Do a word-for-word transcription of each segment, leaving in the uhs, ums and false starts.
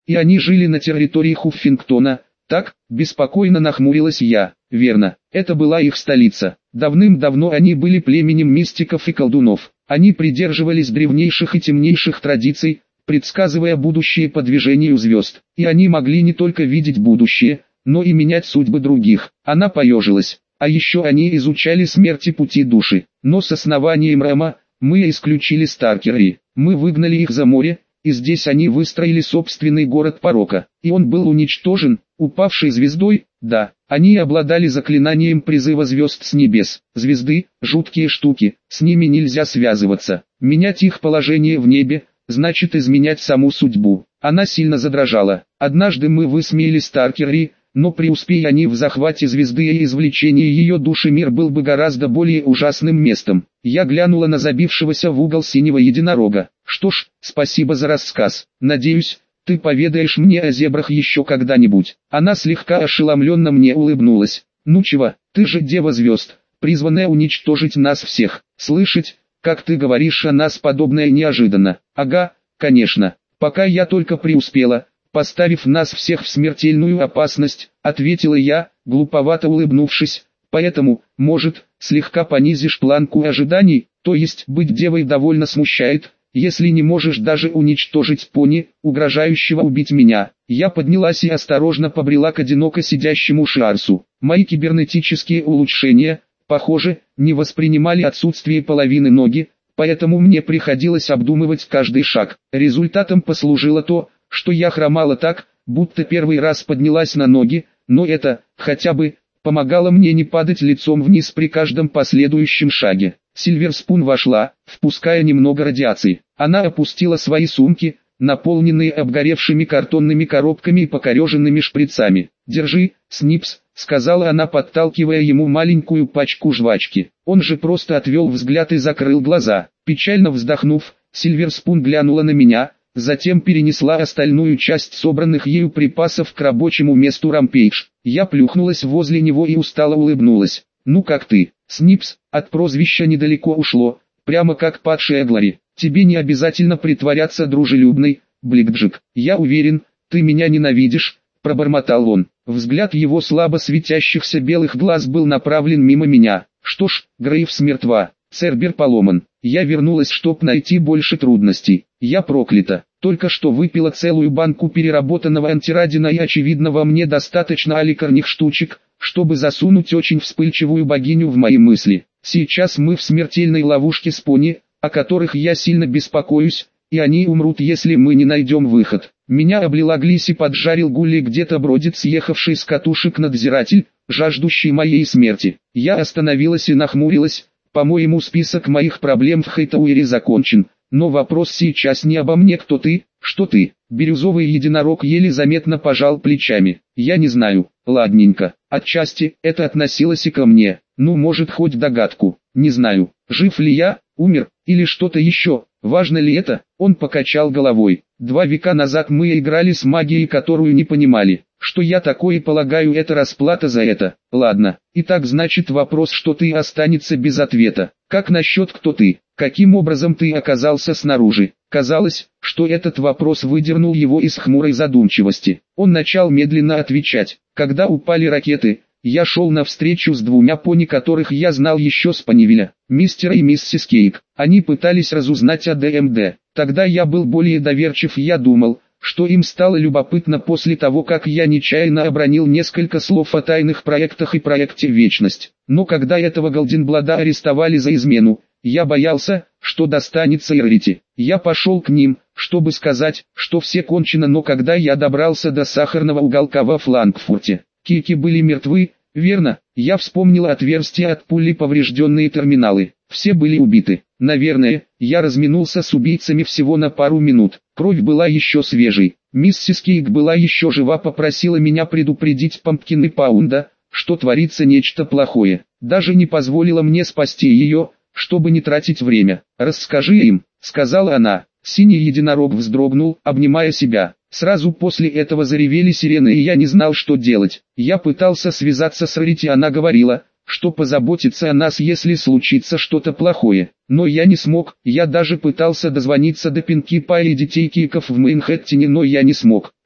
И они жили на территории Хуффингтона. Так, беспокойно нахмурилась я. Верно, это была их столица. Давным-давно они были племенем мистиков и колдунов. Они придерживались древнейших и темнейших традиций, предсказывая будущее по движению звезд. И они могли не только видеть будущее, но и менять судьбы других. Она поежилась. А еще они изучали смерть и пути души. Но с основанием Рэма мы исключили Старкерри. Мы выгнали их за море, и здесь они выстроили собственный город порока. И он был уничтожен, упавшей звездой. Да, они обладали заклинанием призыва звезд с небес. Звезды – жуткие штуки, с ними нельзя связываться. Менять их положение в небе – значит изменять саму судьбу. Она сильно задрожала. Однажды мы высмеяли Старкерри, но преуспея они в захвате звезды и извлечении ее души, мир был бы гораздо более ужасным местом. Я глянула на забившегося в угол синего единорога. Что ж, спасибо за рассказ. Надеюсь, ты поведаешь мне о зебрах еще когда-нибудь. Она слегка ошеломленно мне улыбнулась. Ну чего, ты же дева звезд, призванная уничтожить нас всех. Слышать, как ты говоришь о нас подобное, неожиданно. Ага, конечно, пока я только преуспела, поставив нас всех в смертельную опасность, ответила я, глуповато улыбнувшись. Поэтому, может, слегка понизишь планку ожиданий, то есть быть девой довольно смущает, если не можешь даже уничтожить пони, угрожающего убить меня. Я поднялась и осторожно побрела к одиноко сидящему Шиарсу. Мои кибернетические улучшения, похоже, не воспринимали отсутствие половины ноги, поэтому мне приходилось обдумывать каждый шаг. Результатом послужило то, что я хромала так, будто первый раз поднялась на ноги, но это, хотя бы, помогало мне не падать лицом вниз при каждом последующем шаге. Сильверспун вошла, впуская немного радиации. Она опустила свои сумки, наполненные обгоревшими картонными коробками и покореженными шприцами. «Держи, Снипс», — сказала она, подталкивая ему маленькую пачку жвачки. Он же просто отвел взгляд и закрыл глаза. Печально вздохнув, Сильверспун глянула на меня, затем перенесла остальную часть собранных ею припасов к рабочему месту Рампейдж. Я плюхнулась возле него и устало улыбнулась. «Ну как ты, Снипс?» От прозвища недалеко ушло, прямо как падшая Глори. «Тебе не обязательно притворяться дружелюбной, Бликджик. Я уверен, ты меня ненавидишь», — пробормотал он. Взгляд его слабо светящихся белых глаз был направлен мимо меня. «Что ж, Грейвс мертва, Цербер поломан. Я вернулась, чтоб найти больше трудностей. Я проклята. Только что выпила целую банку переработанного антирадина, и очевидно во мне достаточно аликарных штучек, чтобы засунуть очень вспыльчивую богиню в мои мысли. Сейчас мы в смертельной ловушке с пони, о которых я сильно беспокоюсь, и они умрут, если мы не найдем выход. Меня облила Глис и поджарил Гулли, где-то бродит съехавший с катушек надзиратель, жаждущий моей смерти. Я остановилась и нахмурилась. По-моему, список моих проблем в Хейтауэре закончен, но вопрос сейчас не обо мне. Кто ты, что ты? Бирюзовый единорог еле заметно пожал плечами. Я не знаю. Ладненько, отчасти это относилось и ко мне. Ну, может, хоть догадку. Не знаю, жив ли я, умер, или что-то еще. Важно ли это? Он покачал головой. Два века назад мы играли с магией, которую не понимали. Что я такое, полагаю, это расплата за это. Ладно, итак, значит, вопрос, что ты, останется без ответа. Как насчет кто ты? Каким образом ты оказался снаружи? Казалось, что этот вопрос выдернул его из хмурой задумчивости. Он начал медленно отвечать. Когда упали ракеты, я шел навстречу с двумя пони, которых я знал еще с Понивиля, мистера и миссис Кейк. Они пытались разузнать о ДМД. Тогда я был более доверчив, и я думал, что им стало любопытно после того, как я нечаянно обронил несколько слов о тайных проектах и проекте «Вечность». Но когда этого Голденблада арестовали за измену, я боялся, что достанется Иррити. Я пошел к ним, чтобы сказать, что все кончено, но когда я добрался до сахарного уголка во Франкфурте, Кики были мертвы, верно? Я вспомнил отверстия от пули, поврежденные терминалы. Все были убиты. Наверное, я разминулся с убийцами всего на пару минут. Кровь была еще свежей. Миссис Кейк была еще жива, попросила меня предупредить Пампкин и Паунда, что творится нечто плохое. Даже не позволила мне спасти ее, чтобы не тратить время. «Расскажи им», — сказала она. Синий единорог вздрогнул, обнимая себя. Сразу после этого заревели сирены, и я не знал, что делать. Я пытался связаться с Рарити, она говорила, что позаботится о нас, если случится что-то плохое. Но я не смог. Я даже пытался дозвониться до Пинки Пай и детей Киков в Мейнхэттене, но я не смог.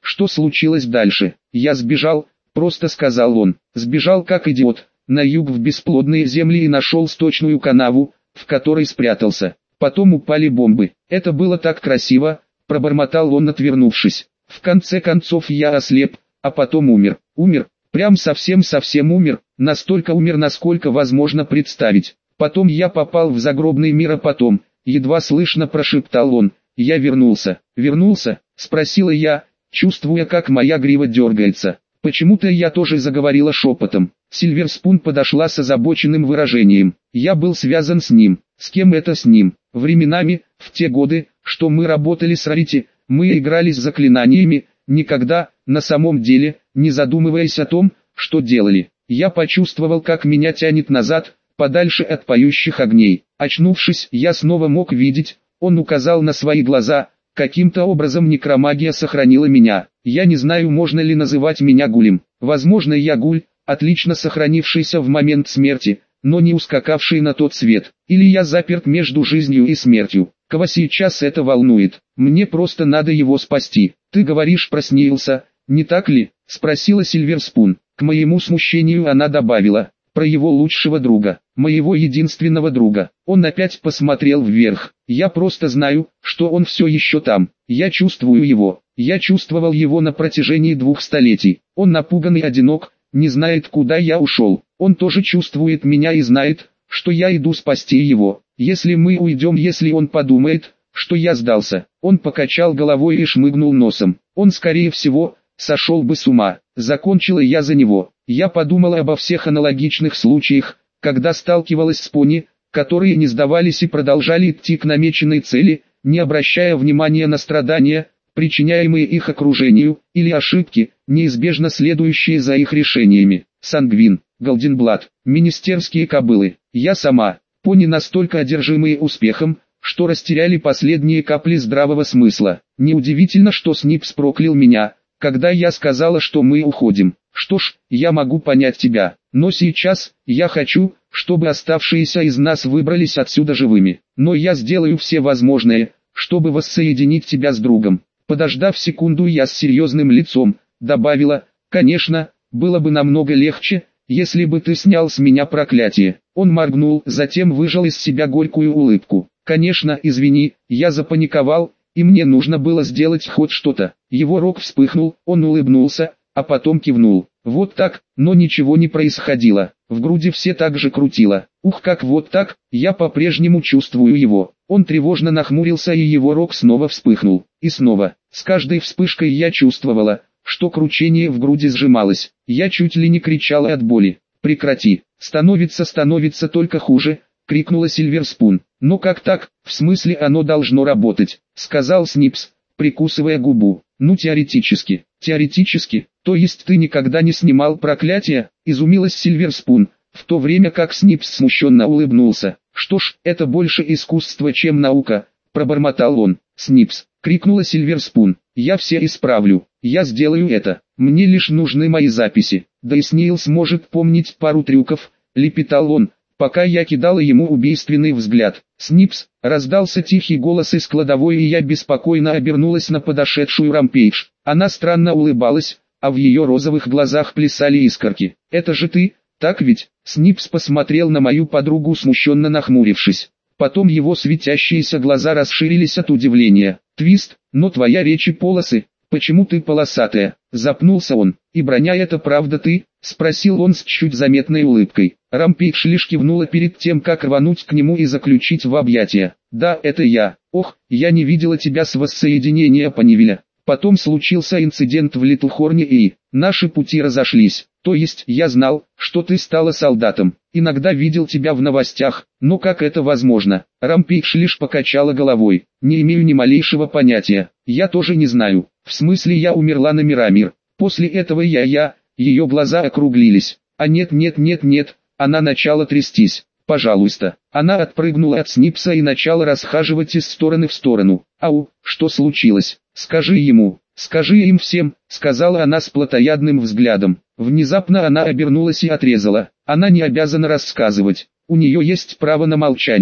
Что случилось дальше? Я сбежал, просто сказал он. Сбежал как идиот, на юг в бесплодные земли и нашел сточную канаву, в которой спрятался. Потом упали бомбы. Это было так красиво, пробормотал он, отвернувшись. В конце концов я ослеп, а потом умер. Умер, прям совсем-совсем умер, настолько умер, насколько возможно представить. Потом я попал в загробный мир, а потом, едва слышно прошептал он, я вернулся. Вернулся? Спросила я, чувствуя, как моя грива дергается. Почему-то я тоже заговорила шепотом. Сильверспун подошла с озабоченным выражением. Я был связан с ним. С кем это с ним? Временами, в те годы, что мы работали с Рарити, мы играли с заклинаниями, никогда, на самом деле, не задумываясь о том, что делали. Я почувствовал, как меня тянет назад, подальше от поющих огней. Очнувшись, я снова мог видеть, он указал на свои глаза. Каким-то образом некромагия сохранила меня. Я не знаю, можно ли называть меня гулем. Возможно, я гуль, отлично сохранившийся в момент смерти, но не ускакавший на тот свет. Или я заперт между жизнью и смертью. Кого сейчас это волнует? Мне просто надо его спасти. Ты говоришь про Снейлса, не так ли? Спросила Сильверспун. К моему смущению она добавила. Про его лучшего друга, моего единственного друга. Он опять посмотрел вверх. Я просто знаю, что он все еще там. Я чувствую его. Я чувствовал его на протяжении двух столетий. Он напуган и одинок, не знает, куда я ушел. Он тоже чувствует меня и знает, что я иду спасти его. Если мы уйдем, если он подумает, что я сдался. Он покачал головой и шмыгнул носом. Он, скорее всего, сошел бы с ума. Закончила я за него. Я подумала обо всех аналогичных случаях, когда сталкивалась с пони, которые не сдавались и продолжали идти к намеченной цели, не обращая внимания на страдания, причиняемые их окружению, или ошибки, неизбежно следующие за их решениями. Сангвин, Голденблат, министерские кобылы. Я сама, пони, настолько одержимые успехом, что растеряли последние капли здравого смысла. Неудивительно, что Снипс проклял меня, когда я сказала, что мы уходим. Что ж, я могу понять тебя, но сейчас, я хочу, чтобы оставшиеся из нас выбрались отсюда живыми. Но я сделаю все возможное, чтобы воссоединить тебя с другом. Подождав секунду, я с серьезным лицом добавила, конечно, было бы намного легче, если бы ты снял с меня проклятие. Он моргнул, затем выжал из себя горькую улыбку. Конечно, извини, я запаниковал, и мне нужно было сделать хоть что-то. Его рог вспыхнул, он улыбнулся, а потом кивнул. Вот так, но ничего не происходило. В груди все так же крутило. Ух, как вот так, я по-прежнему чувствую его. Он тревожно нахмурился, и его рог снова вспыхнул. И снова, с каждой вспышкой я чувствовала, что кручение в груди сжималось. Я чуть ли не кричала от боли. Прекрати, становится, становится только хуже, крикнула Сильверспун. Но как так, в смысле оно должно работать, сказал Снипс, прикусывая губу. Ну теоретически, теоретически, то есть ты никогда не снимал проклятие, изумилась Сильверспун, в то время как Снипс смущенно улыбнулся. Что ж, это больше искусство, чем наука, пробормотал он. Снипс, крикнула Сильверспун, я все исправлю, я сделаю это, мне лишь нужны мои записи, да и Снейлс может помнить пару трюков, лепетал он, пока я кидала ему убийственный взгляд. Снипс, раздался тихий голос из кладовой, и я беспокойно обернулась на подошедшую Рампейдж. Она странно улыбалась, а в ее розовых глазах плясали искорки. «Это же ты, так ведь?» Снипс посмотрел на мою подругу, смущенно нахмурившись. Потом его светящиеся глаза расширились от удивления. «Твист, но твоя речь и полосы, почему ты полосатая?» Запнулся он. «И броня это правда ты?» Спросил он с чуть заметной улыбкой. Рампейдж лишь кивнула перед тем, как рвануть к нему и заключить в объятия. «Да, это я. Ох, я не видела тебя с воссоединения Понивиля. Потом случился инцидент в Литлхорне и наши пути разошлись. То есть я знал, что ты стала солдатом. Иногда видел тебя в новостях, но как это возможно?» Рампейдж лишь покачала головой. «Не имею ни малейшего понятия. Я тоже не знаю. В смысле, я умерла на Мирамир. После этого я я...» Ее глаза округлились. «А нет нет нет нет...» Она начала трястись. «Пожалуйста». Она отпрыгнула от Снипса и начала расхаживать из стороны в сторону. «Ау, что случилось? Скажи ему, скажи им всем», сказала она с плотоядным взглядом. Внезапно она обернулась и отрезала. Она не обязана рассказывать. У нее есть право на молчание.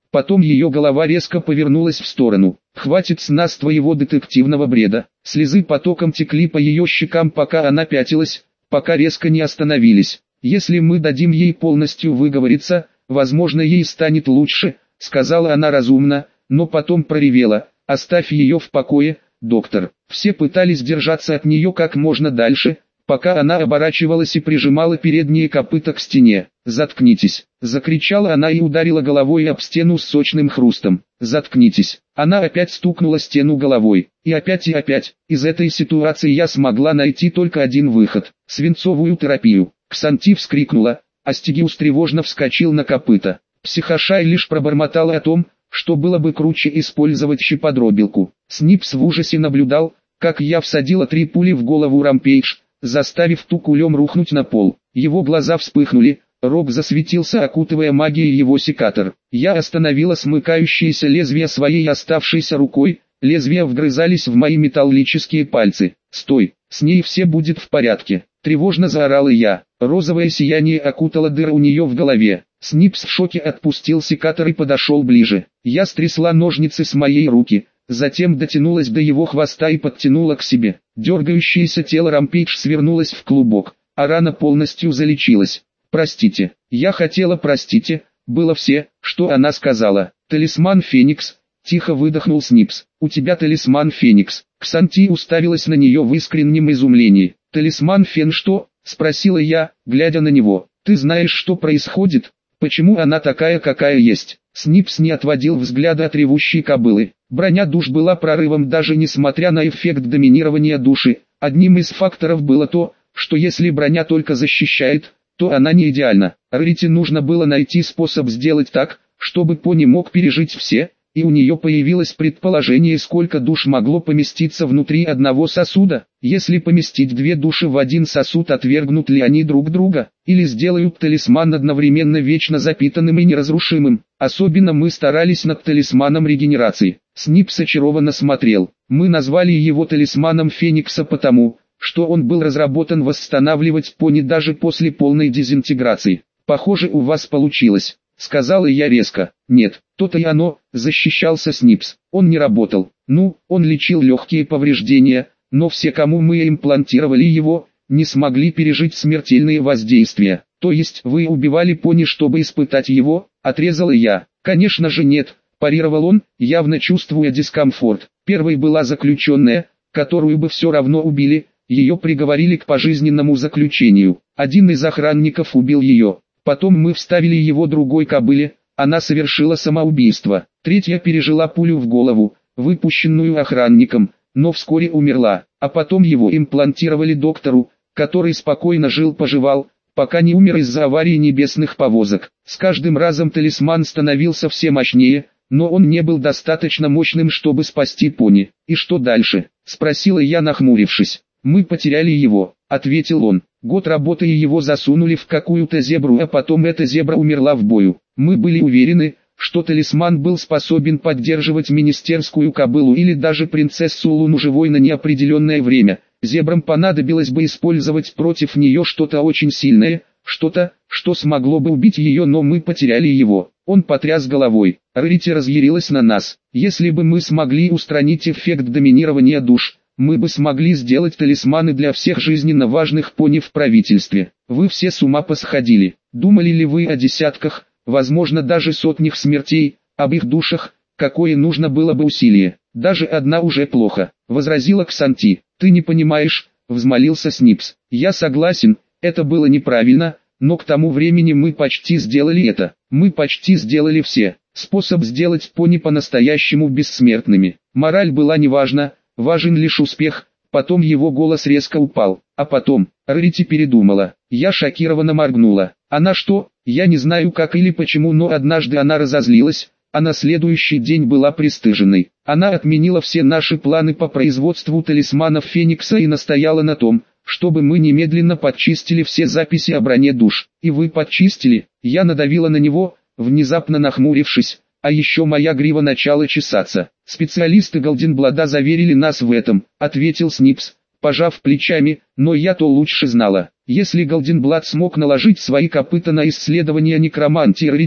Потом ее голова резко повернулась в сторону. «Хватит с нас твоего детективного бреда». Слезы потоком текли по ее щекам, пока она пятилась, пока резко не остановились. «Если мы дадим ей полностью выговориться, возможно, ей станет лучше», — сказала она разумно, но потом проревела: «Оставь ее в покое, доктор». Все пытались держаться от нее как можно дальше, пока она оборачивалась и прижимала передние копыта к стене. «Заткнитесь!» — закричала она и ударила головой об стену с сочным хрустом. «Заткнитесь!» Она опять стукнула стену головой. И опять и опять. Из этой ситуации я смогла найти только один выход — свинцовую терапию. Ксанти вскрикнула, а Стигиус тревожно вскочил на копыта. Психошай лишь пробормотала о том, что было бы круче использовать щеподробилку. Снипс в ужасе наблюдал, как я всадила три пули в голову Рампейдж, заставив ту кулем рухнуть на пол. Его глаза вспыхнули, рог засветился, окутывая магией его секатор. Я остановила смыкающееся лезвие своей оставшейся рукой, лезвия вгрызались в мои металлические пальцы. «Стой, с ней все будет в порядке!» Тревожно заорала я. Розовое сияние окутало дыру у нее в голове. Снипс в шоке отпустил секатор и подошел ближе. Я стрясла ножницы с моей руки, затем дотянулась до его хвоста и подтянула к себе. Дергающееся тело Рампейдж свернулось в клубок, а рана полностью залечилась. «Простите, я хотела простите», было все, что она сказала. «Талисман Феникс», тихо выдохнул Снипс. «У тебя талисман Феникс». Ксанти уставилась на нее в искреннем изумлении. «Талисман Фен что?» — спросила я, глядя на него. «Ты знаешь, что происходит? Почему она такая, какая есть?» Снипс не отводил взгляда от ревущей кобылы. Броня душ была прорывом даже несмотря на эффект доминирования души. Одним из факторов было то, что если броня только защищает, то она не идеальна. Рарити нужно было найти способ сделать так, чтобы пони мог пережить все, и у нее появилось предположение, сколько душ могло поместиться внутри одного сосуда. Если поместить две души в один сосуд, отвергнут ли они друг друга, или сделают талисман одновременно вечно запитанным и неразрушимым. Особенно мы старались над талисманом регенерации. Снипс очарованно смотрел. Мы назвали его талисманом Феникса потому, что он был разработан восстанавливать пони даже после полной дезинтеграции. «Похоже, у вас получилось», — сказала я резко. «Нет, то-то и оно», — защищался Снипс. «Он не работал. Ну, он лечил легкие повреждения, но все, кому мы имплантировали его, не смогли пережить смертельные воздействия. То есть вы убивали пони, чтобы испытать его?» — отрезала я. «Конечно же нет», — парировал он, явно чувствуя дискомфорт. «Первой была заключенная, которую бы все равно убили, ее приговорили к пожизненному заключению. Один из охранников убил ее. Потом мы вставили его другой кобыле, она совершила самоубийство. Третья пережила пулю в голову, выпущенную охранником, но вскоре умерла. А потом его имплантировали доктору, который спокойно жил-поживал, пока не умер из-за аварии небесных повозок. С каждым разом талисман становился все мощнее, но он не был достаточно мощным, чтобы спасти пони. «И что дальше?» — спросила я, нахмурившись. «Мы потеряли его», — ответил он. «Год работы и его засунули в какую-то зебру, а потом эта зебра умерла в бою. Мы были уверены, что талисман был способен поддерживать министерскую кобылу или даже принцессу Луну живой на неопределенное время. Зебрам понадобилось бы использовать против нее что-то очень сильное, что-то, что смогло бы убить ее, но мы потеряли его». Он потряс головой. Рарити разъярилась на нас. «Если бы мы смогли устранить эффект доминирования душ, мы бы смогли сделать талисманы для всех жизненно важных пони в правительстве. Вы все с ума посходили. Думали ли вы о десятках, возможно даже сотнях смертей, об их душах, какое нужно было бы усилие? Даже одна уже плохо», — возразила Ксанти. «Ты не понимаешь», — взмолился Снипс. «Я согласен, это было неправильно, но к тому времени мы почти сделали это. Мы почти сделали все. Способ сделать пони по-настоящему бессмертными. Мораль была неважна, важен лишь успех». Потом его голос резко упал. «А потом, Рарити передумала». Я шокированно моргнула. «Она что? Я не знаю как или почему, но однажды она разозлилась, а на следующий день была пристыженной. Она отменила все наши планы по производству талисманов Феникса и настояла на том, чтобы мы немедленно подчистили все записи о броне душ. И вы подчистили?» Я надавила на него, внезапно нахмурившись. А еще моя грива начала чесаться. «Специалисты Голденблада заверили нас в этом», — ответил Снипс, пожав плечами, «но я-то лучше знала. Если Голденблад смог наложить свои копыта на исследования некромантии Рарити,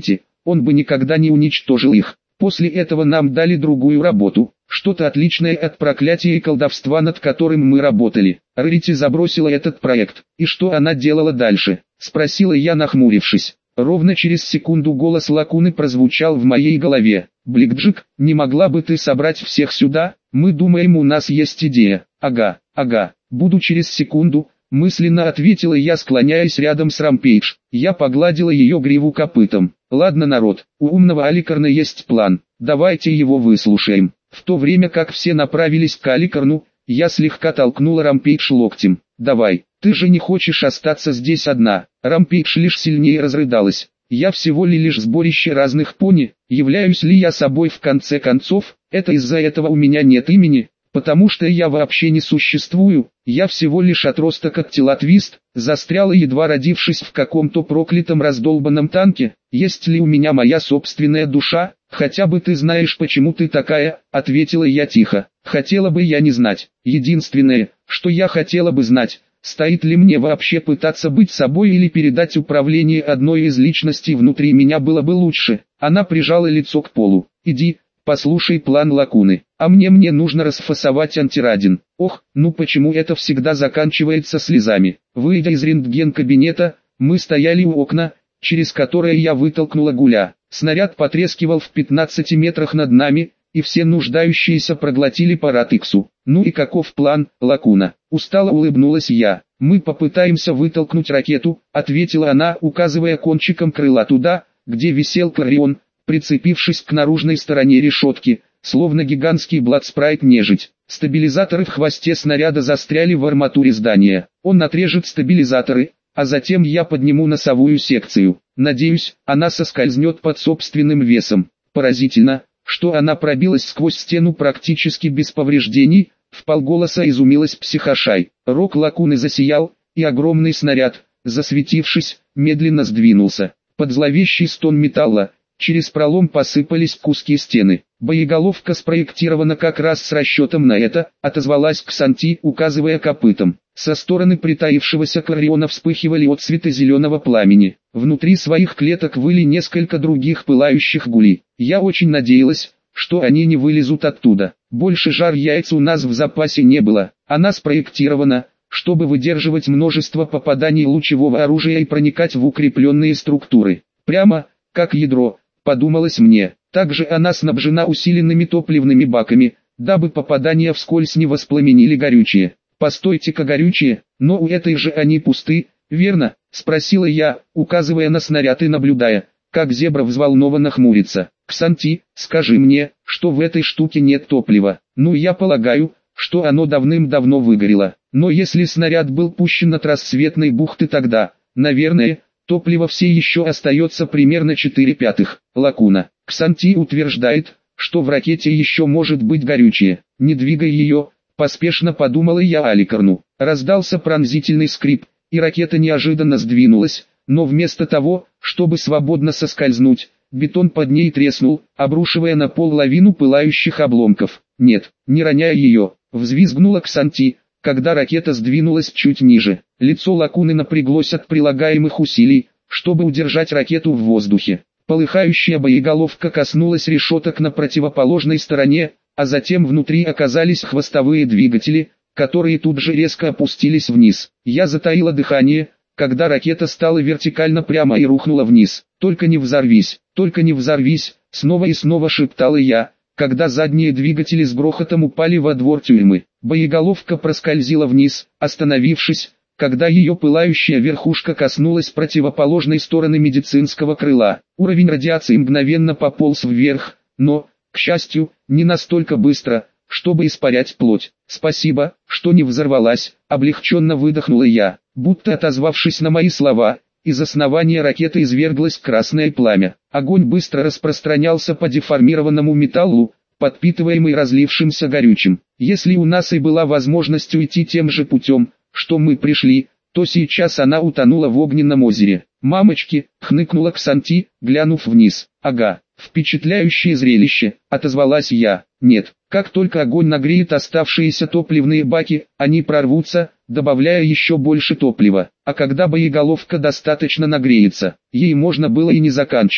он бы никогда не уничтожил их. После этого нам дали другую работу, что-то отличное от проклятия и колдовства, над которым мы работали. Рарити забросила этот проект. И что она делала дальше? Спросила я, нахмурившись. Ровно через секунду голос Лакуны прозвучал в моей голове. «Бликджик, не могла бы ты собрать всех сюда? Мы думаем, у нас есть идея». «Ага, ага, буду через секунду», мысленно ответила я, склоняясь рядом с Рампейдж. Я погладила ее гриву копытом. «Ладно, народ, у умного Аликарна есть план, давайте его выслушаем». В то время как все направились к Аликарну, я слегка толкнула Рампейдж локтем. «Давай, ты же не хочешь остаться здесь одна». Рампейдж лишь сильнее разрыдалась. «Я всего лишь сборище разных пони, являюсь ли я собой в конце концов? Это из-за этого у меня нет имени, потому что я вообще не существую, я всего лишь отросток от тела Твист, застряла, едва родившись в каком-то проклятом раздолбанном танке. Есть ли у меня моя собственная душа? Хотя бы ты знаешь, почему ты такая», — ответила я тихо. «Хотела бы я не знать. Единственное, что я хотела бы знать, стоит ли мне вообще пытаться быть собой или передать управление одной из личностей внутри меня было бы лучше». Она прижала лицо к полу. «Иди, послушай план Лакуны, а мне мне нужно расфасовать антирадин». Ох, ну почему это всегда заканчивается слезами? Выйдя из рентген-кабинета, мы стояли у окна, через которое я вытолкнула Гуля. Снаряд потрескивал в пятнадцати метрах над нами, и все нуждающиеся проглотили по ратыксу. «Ну и каков план, Лакуна?» Устало улыбнулась я. «Мы попытаемся вытолкнуть ракету», — ответила она, указывая кончиком крыла туда, где висел Кларион, прицепившись к наружной стороне решетки, словно гигантский бладспрайт-нежить. Стабилизаторы в хвосте снаряда застряли в арматуре здания. Он отрежет стабилизаторы, а затем я подниму носовую секцию. Надеюсь, она соскользнет под собственным весом. Поразительно, что она пробилась сквозь стену практически без повреждений, вполголоса изумилась Психошай. Рог Лакуны засиял, и огромный снаряд, засветившись, медленно сдвинулся. Под зловещий стон металла, через пролом посыпались куски стены. «Боеголовка спроектирована как раз с расчетом на это», — отозвалась Ксанти, указывая копытом. Со стороны притаившегося Клариона вспыхивали отцветы зеленого пламени. Внутри своих клеток выли несколько других пылающих гулей. Я очень надеялась, что они не вылезут оттуда. Больше жар яиц у нас в запасе не было. Она спроектирована, чтобы выдерживать множество попаданий лучевого оружия и проникать в укрепленные структуры. Прямо, как ядро, подумалось мне. Также она снабжена усиленными топливными баками, дабы попадания вскользь не воспламенили горючее. «Постойте-ка, горючее, но у этой же они пусты, верно?» — спросила я, указывая на снаряд и наблюдая, как зебра взволнованно хмурится. «Ксанти, скажи мне, что в этой штуке нет топлива». «Ну, я полагаю, что оно давным-давно выгорело. Но если снаряд был пущен от рассветной бухты, тогда, наверное, топлива все еще остается примерно четыре пятых». Лакуна. Ксанти утверждает, что в ракете еще может быть горючее. «Не двигай ее», поспешно подумала я Аликарну. Раздался пронзительный скрип, и ракета неожиданно сдвинулась, но вместо того, чтобы свободно соскользнуть, бетон под ней треснул, обрушивая на пол лавину пылающих обломков. «Нет, не роняй ее», — взвизгнула Ксанти, когда ракета сдвинулась чуть ниже. Лицо Лакуны напряглось от прилагаемых усилий, чтобы удержать ракету в воздухе. Полыхающая боеголовка коснулась решеток на противоположной стороне, а затем внутри оказались хвостовые двигатели, которые тут же резко опустились вниз. Я затаила дыхание, когда ракета стала вертикально прямо и рухнула вниз. «Только не взорвись, только не взорвись», снова и снова шептала я, когда задние двигатели с грохотом упали во двор тюрьмы. Боеголовка проскользила вниз, остановившись, когда ее пылающая верхушка коснулась противоположной стороны медицинского крыла. Уровень радиации мгновенно пополз вверх, но, к счастью, не настолько быстро, чтобы испарять плоть. «Спасибо, что не взорвалась», — облегченно выдохнула я. Будто отозвавшись на мои слова, из основания ракеты изверглось красное пламя. Огонь быстро распространялся по деформированному металлу, подпитываемый разлившимся горючим. Если у нас и была возможность уйти тем же путем, что мы пришли, то сейчас она утонула в огненном озере. «Мамочки!» — хныкнула Ксанти, глянув вниз. «Ага, впечатляющее зрелище!» — отозвалась я. «Нет, как только огонь нагреет оставшиеся топливные баки, они прорвутся, добавляя еще больше топлива. А когда боеголовка достаточно нагреется, ей можно было и не заканчивать.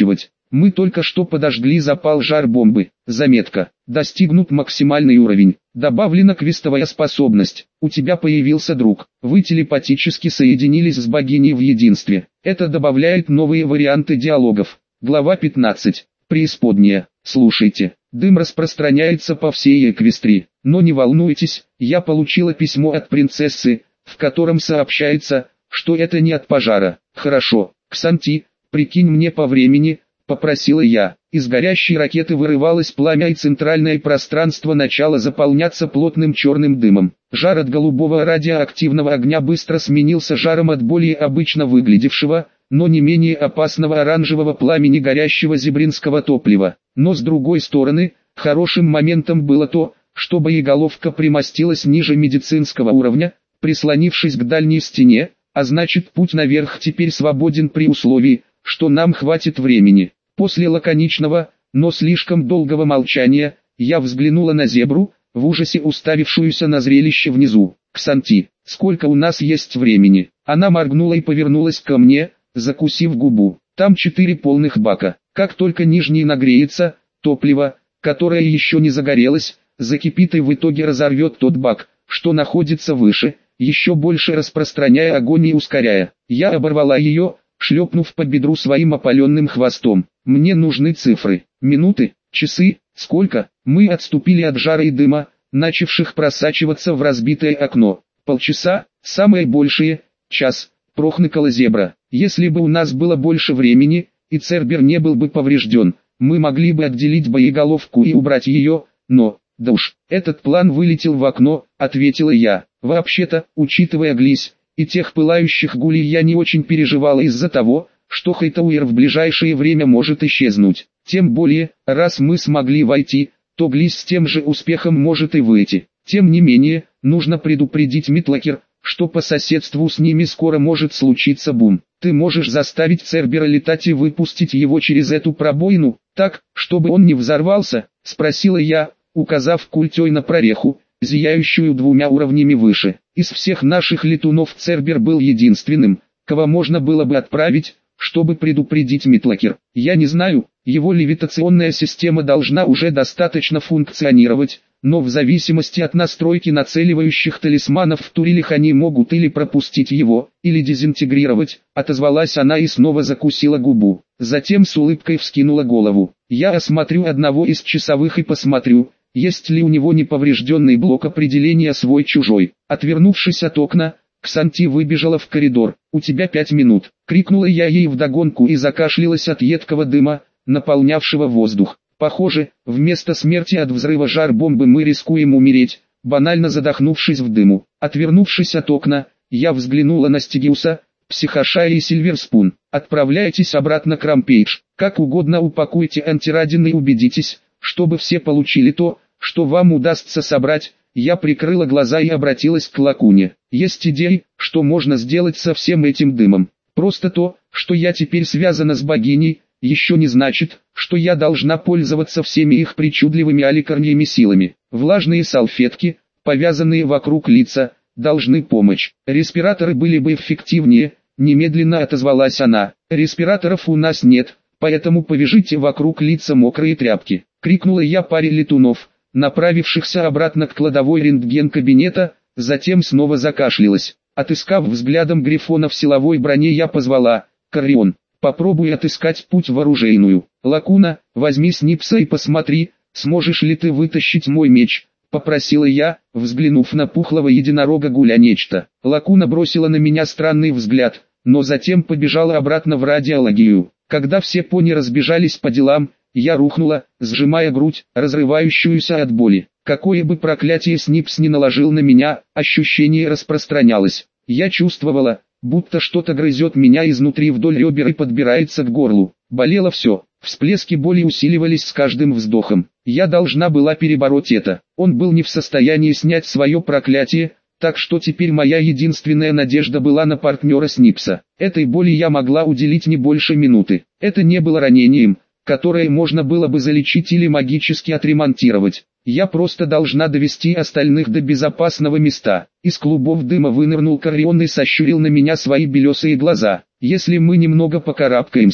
Мы только что подожгли запал жар бомбы. Заметка. Достигнут максимальный уровень. Добавлена квестовая способность. У тебя появился друг. Вы телепатически соединились с богиней в единстве. Это добавляет новые варианты диалогов. Глава пятнадцать. Преисподняя. Слушайте. Дым распространяется по всей Эквестрии. Но не волнуйтесь, я получила письмо от принцессы, в котором сообщается, что это не от пожара. Хорошо, Ксанти, прикинь мне по времени, попросила я. Из горящей ракеты вырывалось пламя, и центральное пространство начало заполняться плотным черным дымом. Жар от голубого радиоактивного огня быстро сменился жаром от более обычно выглядевшего, но не менее опасного оранжевого пламени горящего зебринского топлива. Но с другой стороны, хорошим моментом было то, что боеголовка примостилась ниже медицинского уровня, прислонившись к дальней стене, а значит, путь наверх теперь свободен при условии, что нам хватит времени. После лаконичного, но слишком долгого молчания, я взглянула на зебру, в ужасе уставившуюся на зрелище внизу. «Ксанти, сколько у нас есть времени?» Она моргнула и повернулась ко мне, закусив губу. «Там четыре полных бака. Как только нижний нагреется, топливо, которое еще не загорелось, закипит и в итоге разорвет тот бак, что находится выше, еще больше распространяя огонь и ускоряя». Я оборвала ее, шлепнув по бедру своим опаленным хвостом. «Мне нужны цифры. Минуты, часы, сколько?» Мы отступили от жара и дыма, начавших просачиваться в разбитое окно. «Полчаса, самое большее, час», — прохныкала зебра. «Если бы у нас было больше времени, и Цербер не был бы поврежден, мы могли бы отделить боеголовку и убрать ее, но, да уж, этот план вылетел в окно», — ответила я. «Вообще-то, учитывая Глись и тех пылающих гулей, я не очень переживала из-за того, что Хайтауэр в ближайшее время может исчезнуть. Тем более, раз мы смогли войти, то Глис с тем же успехом может и выйти. Тем не менее, нужно предупредить Митлакер, что по соседству с ними скоро может случиться бум. Ты можешь заставить Цербера летать и выпустить его через эту пробоину, так, чтобы он не взорвался?» — спросила я, указав культей на прореху, зияющую двумя уровнями выше. «Из всех наших летунов Цербер был единственным, кого можно было бы отправить, чтобы предупредить Митлакер. Я не знаю, его левитационная система должна уже достаточно функционировать, но в зависимости от настройки нацеливающих талисманов в турелях они могут или пропустить его, или дезинтегрировать», — отозвалась она и снова закусила губу. Затем с улыбкой вскинула голову. «Я осмотрю одного из часовых и посмотрю, есть ли у него неповрежденный блок определения свой-чужой». Отвернувшись от окна, Ксанти выбежала в коридор. «У тебя пять минут», — крикнула я ей вдогонку и закашлялась от едкого дыма, наполнявшего воздух. Похоже, вместо смерти от взрыва жар бомбы мы рискуем умереть, банально задохнувшись в дыму. Отвернувшись от окна, я взглянула на Стигиуса, Психошая и Сильверспун. «Отправляйтесь обратно к Рампейдж. Как угодно упакуйте антирадин и убедитесь, чтобы все получили то, что вам удастся собрать». Я прикрыла глаза и обратилась к Лакуне. «Есть идеи, что можно сделать со всем этим дымом. Просто то, что я теперь связана с богиней, еще не значит, что я должна пользоваться всеми их причудливыми аликарньими силами. Влажные салфетки, повязанные вокруг лица, должны помочь. Респираторы были бы эффективнее», — немедленно отозвалась она. «Респираторов у нас нет, поэтому повяжите вокруг лица мокрые тряпки», — крикнула я паре летунов, направившихся обратно к кладовой рентген-кабинета, затем снова закашлялась. Отыскав взглядом Грифона в силовой броне, я позвала: «Каррион, попробуй отыскать путь в оружейную. Лакуна, возьми Снипса и посмотри, сможешь ли ты вытащить мой меч», — попросила я, взглянув на пухлого единорога Гуля нечто. Лакуна бросила на меня странный взгляд, но затем побежала обратно в радиологию. Когда все пони разбежались по делам, я рухнула, сжимая грудь, разрывающуюся от боли. Какое бы проклятие Снипс не наложил на меня, ощущение распространялось. Я чувствовала, будто что-то грызет меня изнутри вдоль ребер и подбирается к горлу. Болело все, всплески боли усиливались с каждым вздохом. Я должна была перебороть это. Он был не в состоянии снять свое проклятие, так что теперь моя единственная надежда была на партнера Снипса. Этой боли я могла уделить не больше минуты. Это не было ранением, которое можно было бы залечить или магически отремонтировать. Я просто должна довести остальных до безопасного места. Из клубов дыма вынырнул Каррион и сощурил на меня свои белесые глаза. «Если мы немного покарабкаемся,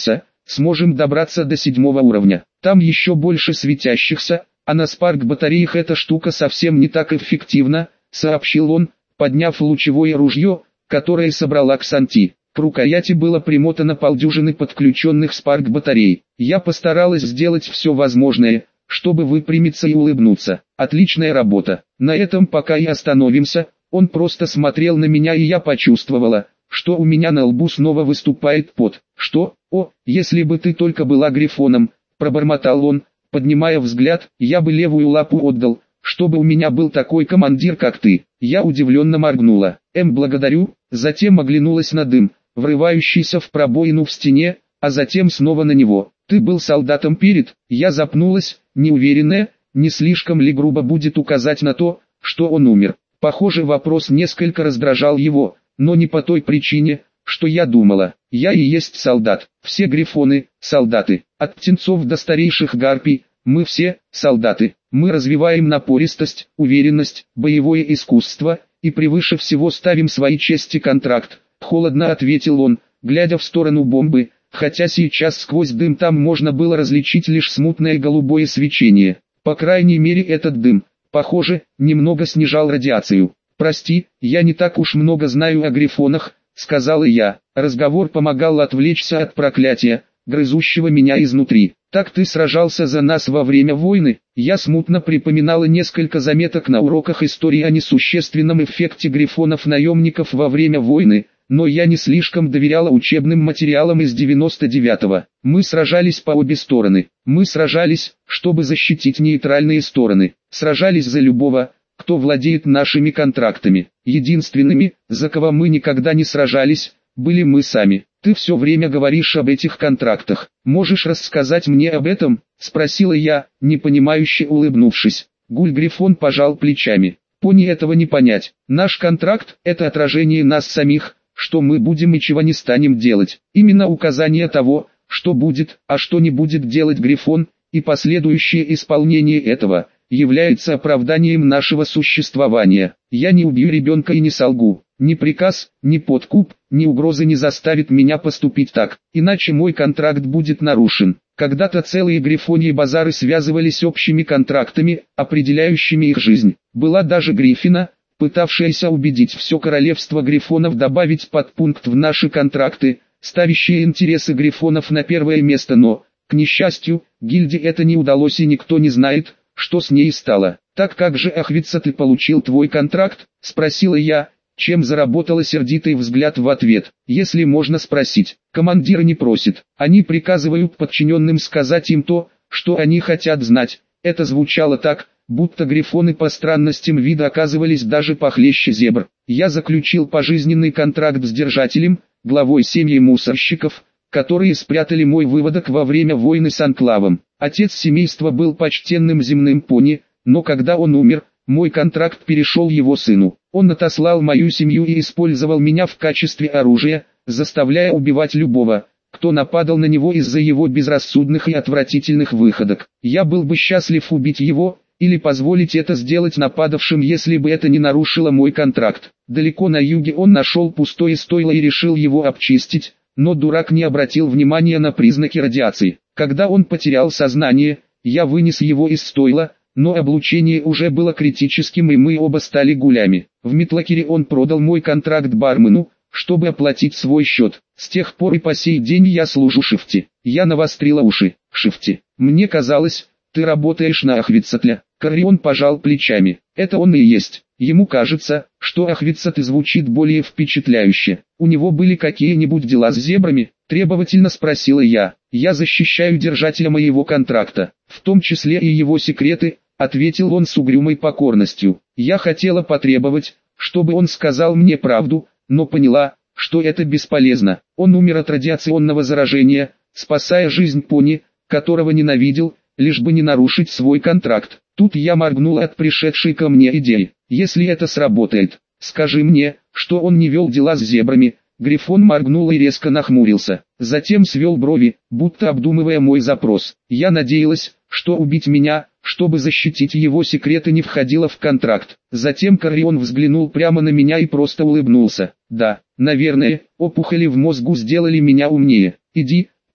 сможем добраться до седьмого уровня. Там еще больше светящихся, а на спарк-батареях эта штука совсем не так эффективна, сообщил он, подняв лучевое ружье, которое собрала Ксанти. К рукояти было примотано полдюжины подключенных спарк-батарей. Я постаралась сделать все возможное, чтобы выпрямиться и улыбнуться. Отличная работа. На этом пока и остановимся. Он просто смотрел на меня, и я почувствовала, что у меня на лбу снова выступает пот. Что? О, если бы ты только была грифоном, пробормотал он, поднимая взгляд. Я бы левую лапу отдал, чтобы у меня был такой командир, как ты. Я удивленно моргнула. Эм, благодарю. Затем оглянулась на дым, врывающийся в пробоину в стене, а затем снова на него. Ты был солдатом перед. Я запнулась, неуверенная, не слишком ли грубо будет указать на то, что он умер. Похоже, вопрос несколько раздражал его, но не по той причине, что я думала. Я и есть солдат. Все грифоны – солдаты. От птенцов до старейших гарпий, мы все – солдаты. Мы развиваем напористость, уверенность, боевое искусство, и превыше всего ставим свои чести контракт. Холодно ответил он, глядя в сторону бомбы, хотя сейчас сквозь дым там можно было различить лишь смутное голубое свечение. По крайней мере этот дым, похоже, немного снижал радиацию. «Прости, я не так уж много знаю о грифонах», — сказала я. Разговор помогал отвлечься от проклятия, грызущего меня изнутри. «Так ты сражался за нас во время войны?» Я смутно припоминала несколько заметок на уроках истории о несущественном эффекте грифонов-наемников во время войны, но я не слишком доверяла учебным материалам из девяносто девятого. Мы сражались по обе стороны. Мы сражались, чтобы защитить нейтральные стороны. Сражались за любого, кто владеет нашими контрактами. Единственными, за кого мы никогда не сражались, были мы сами. Ты все время говоришь об этих контрактах. Можешь рассказать мне об этом? Спросила я, непонимающе улыбнувшись. Гуль-Грифон пожал плечами. Пони этого не понять. Наш контракт – это отражение нас самих, что мы будем и чего не станем делать. Именно указание того, что будет, а что не будет делать Грифон, и последующее исполнение этого, является оправданием нашего существования. Я не убью ребенка и не солгу. Ни приказ, ни подкуп, ни угрозы не заставит меня поступить так, иначе мой контракт будет нарушен. Когда-то целые грифоньи базары связывались общими контрактами, определяющими их жизнь. Была даже Гриффина, пытавшаяся убедить все королевство грифонов добавить подпункт в наши контракты, ставящие интересы грифонов на первое место, но, к несчастью, гильдии это не удалось, и никто не знает, что с ней стало. «Так как же, Ахвица, ты получил твой контракт?» – спросила я, чем заработала сердитый взгляд в ответ. «Если можно спросить, командир не просит, они приказывают подчиненным сказать им то, что они хотят знать». Это звучало так, будто грифоны по странностям вида оказывались даже похлеще зебр. Я заключил пожизненный контракт с держателем, главой семьи мусорщиков, которые спрятали мой выводок во время войны с анклавом. Отец семейства был почтенным земным пони, но когда он умер, мой контракт перешел его сыну. Он отослал мою семью и использовал меня в качестве оружия, заставляя убивать любого, кто нападал на него из-за его безрассудных и отвратительных выходок. Я был бы счастлив убить его, или позволить это сделать нападавшим, если бы это не нарушило мой контракт. Далеко на юге он нашел пустое стойло и решил его обчистить, но дурак не обратил внимания на признаки радиации. Когда он потерял сознание, я вынес его из стойла, но облучение уже было критическим, и мы оба стали гулями. В Метлокере он продал мой контракт бармену, чтобы оплатить свой счет. С тех пор и по сей день я служу Шифти. Я навострила уши. Шифти, мне казалось, ты работаешь на Ахвицатля. Каррион пожал плечами. Это он и есть. Ему кажется, что Ахвицат звучит более впечатляюще. У него были какие-нибудь дела с зебрами? Требовательно спросила я. Я защищаю держателя моего контракта, в том числе и его секреты, ответил он с угрюмой покорностью. Я хотела потребовать, чтобы он сказал мне правду, но поняла, что это бесполезно. Он умер от радиационного заражения, спасая жизнь пони, которого ненавидел, лишь бы не нарушить свой контракт. Тут я моргнул от пришедшей ко мне идеи. Если это сработает, скажи мне, что он не вел дела с зебрами. Грифон моргнул и резко нахмурился. Затем свел брови, будто обдумывая мой запрос. Я надеялась, что убить меня, чтобы защитить его секреты, не входило в контракт. Затем Каррион взглянул прямо на меня и просто улыбнулся. Да, наверное, опухоли в мозгу сделали меня умнее. Иди,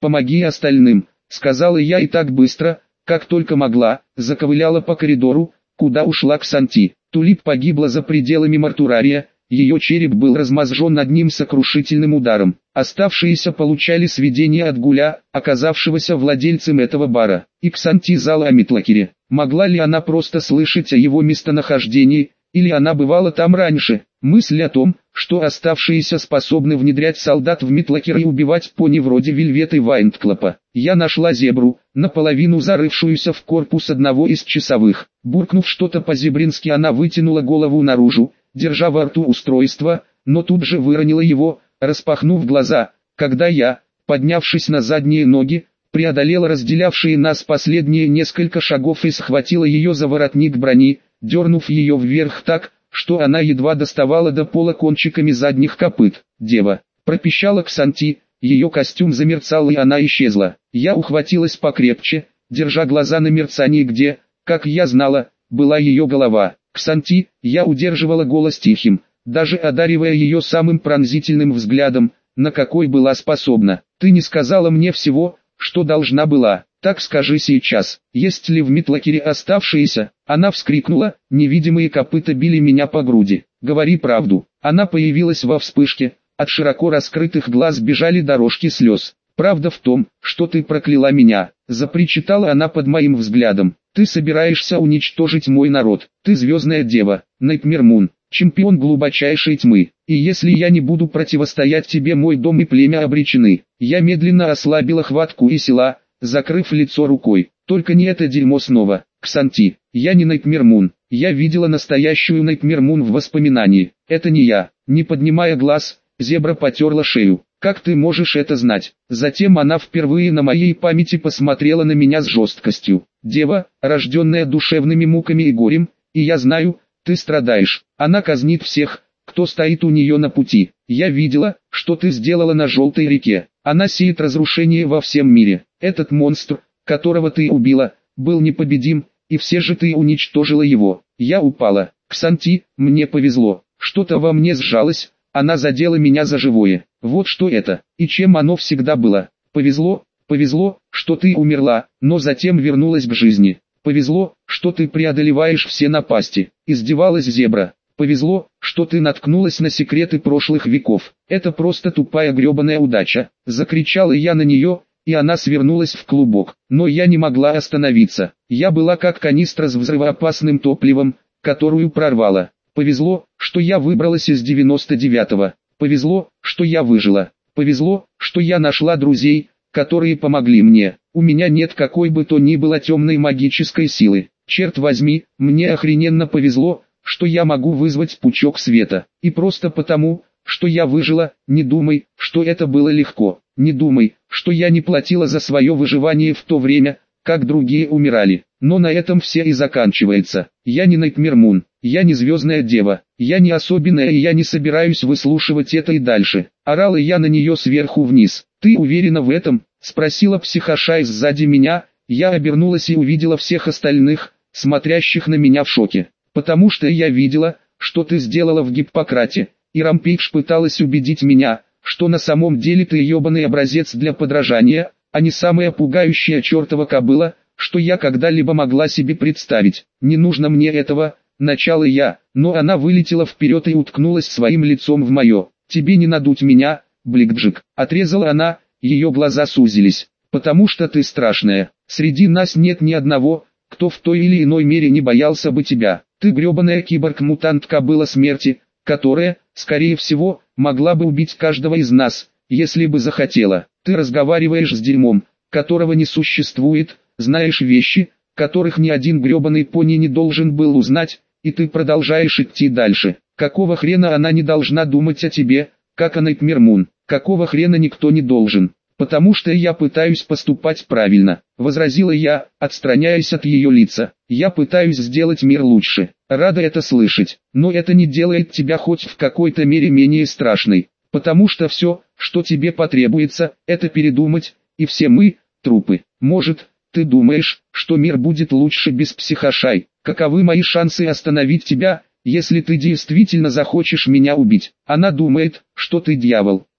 помоги остальным», — сказала я и так быстро, как только могла, заковыляла по коридору, куда ушла Ксанти. Тулип погибла за пределами мортуария, ее череп был размозжен одним сокрушительным ударом. Оставшиеся получали сведения от Гуля, оказавшегося владельцем этого бара. И Ксанти знала о Митлакере. Могла ли она просто слышать о его местонахождении, или она бывала там раньше? Мысль о том, что оставшиеся способны внедрять солдат в Митлакер и убивать пони вроде Вельвета и Вайнтклопа. Я нашла зебру, наполовину зарывшуюся в корпус одного из часовых. Буркнув что-то по-зебрински, она вытянула голову наружу, держа во рту устройство, но тут же выронила его, распахнув глаза, когда я, поднявшись на задние ноги, преодолела разделявшие нас последние несколько шагов и схватила ее за воротник брони, дернув ее вверх так, что она едва доставала до пола кончиками задних копыт. «Дева!» – пропищала Ксанти, ее костюм замерцал и она исчезла. Я ухватилась покрепче, держа глаза на мерцании, где, как я знала, была ее голова. «Ксанти!» – я удерживала голос тихим, даже одаривая ее самым пронзительным взглядом, на какой была способна. «Ты не сказала мне всего, что должна была. Так скажи сейчас, есть ли в Митлакере оставшиеся?» Она вскрикнула, невидимые копыта били меня по груди. «Говори правду». Она появилась во вспышке, от широко раскрытых глаз бежали дорожки слез. «Правда в том, что ты прокляла меня», — запричитала она под моим взглядом. «Ты собираешься уничтожить мой народ. Ты звездная дева, Найтмер Мун, чемпион глубочайшей тьмы. И если я не буду противостоять тебе, мой дом и племя обречены». Я медленно ослабила хватку и села, закрыв лицо рукой. «Только не это дерьмо снова, Ксанти. Я не Найтмер Мун. Я видела настоящую Найтмер Мун в воспоминании. Это не я». Не поднимая глаз, зебра потерла шею. «Как ты можешь это знать?» Затем она впервые на моей памяти посмотрела на меня с жесткостью. «Дева, рожденная душевными муками и горем, и я знаю, ты страдаешь. Она казнит всех, кто стоит у нее на пути. Я видела, что ты сделала на Желтой реке. Она сеет разрушение во всем мире. Этот монстр, которого ты убила, был непобедим, и все же ты уничтожила его». Я упала. «Ксанти, мне повезло. Что-то во мне сжалось, она задела меня за живое. Вот что это, и чем оно всегда было. Повезло, повезло, что ты умерла, но затем вернулась к жизни. Повезло, что ты преодолеваешь все напасти». Издевалась зебра. «Повезло, что ты наткнулась на секреты прошлых веков. Это просто тупая гребаная удача». Закричала я на нее, и она свернулась в клубок. Но я не могла остановиться. Я была как канистра с взрывоопасным топливом, которую прорвала. Повезло, что я выбралась из девяносто девятого. Повезло, что я выжила. Повезло, что я нашла друзей, которые помогли мне. У меня нет какой бы то ни было темной магической силы. Черт возьми, мне охрененно повезло, что я могу вызвать пучок света. И просто потому, что я выжила, не думай, что это было легко. Не думай, что я не платила за свое выживание в то время, как другие умирали. Но на этом все и заканчивается. Я не Найтмер Мун, я не звездная дева, я не особенная, и я не собираюсь выслушивать это и дальше. Орала я на нее сверху вниз. «Ты уверена в этом?» — спросила психошай сзади меня. Я обернулась и увидела всех остальных, смотрящих на меня в шоке. «Потому что я видела, что ты сделала в Гиппократе, и Рампейдж пыталась убедить меня, что на самом деле ты ебаный образец для подражания, а не самая пугающая чертова кобыла, что я когда-либо могла себе представить. Не нужно мне этого», — начала я, но она вылетела вперед и уткнулась своим лицом в мое. «Тебе не надуть меня, Бликджик», — отрезала она, ее глаза сузились. «Потому что ты страшная. Среди нас нет ни одного, кто в той или иной мере не боялся бы тебя. Ты гребаная киборг-мутант-кобыла смерти, которая, скорее всего, могла бы убить каждого из нас, если бы захотела. Ты разговариваешь с дерьмом, которого не существует, знаешь вещи, которых ни один гребаный пони не должен был узнать, и ты продолжаешь идти дальше. Какого хрена она не должна думать о тебе, как о Найтмер Мун? Какого хрена никто не должен? «Потому что я пытаюсь поступать правильно», — возразила я, отстраняясь от ее лица. «Я пытаюсь сделать мир лучше. Рада это слышать, но это не делает тебя хоть в какой-то мере менее страшной. Потому что все, что тебе потребуется, это передумать, и все мы — трупы. Может, ты думаешь, что мир будет лучше без психошай? Каковы мои шансы остановить тебя, если ты действительно захочешь меня убить? Она думает, что ты дьявол.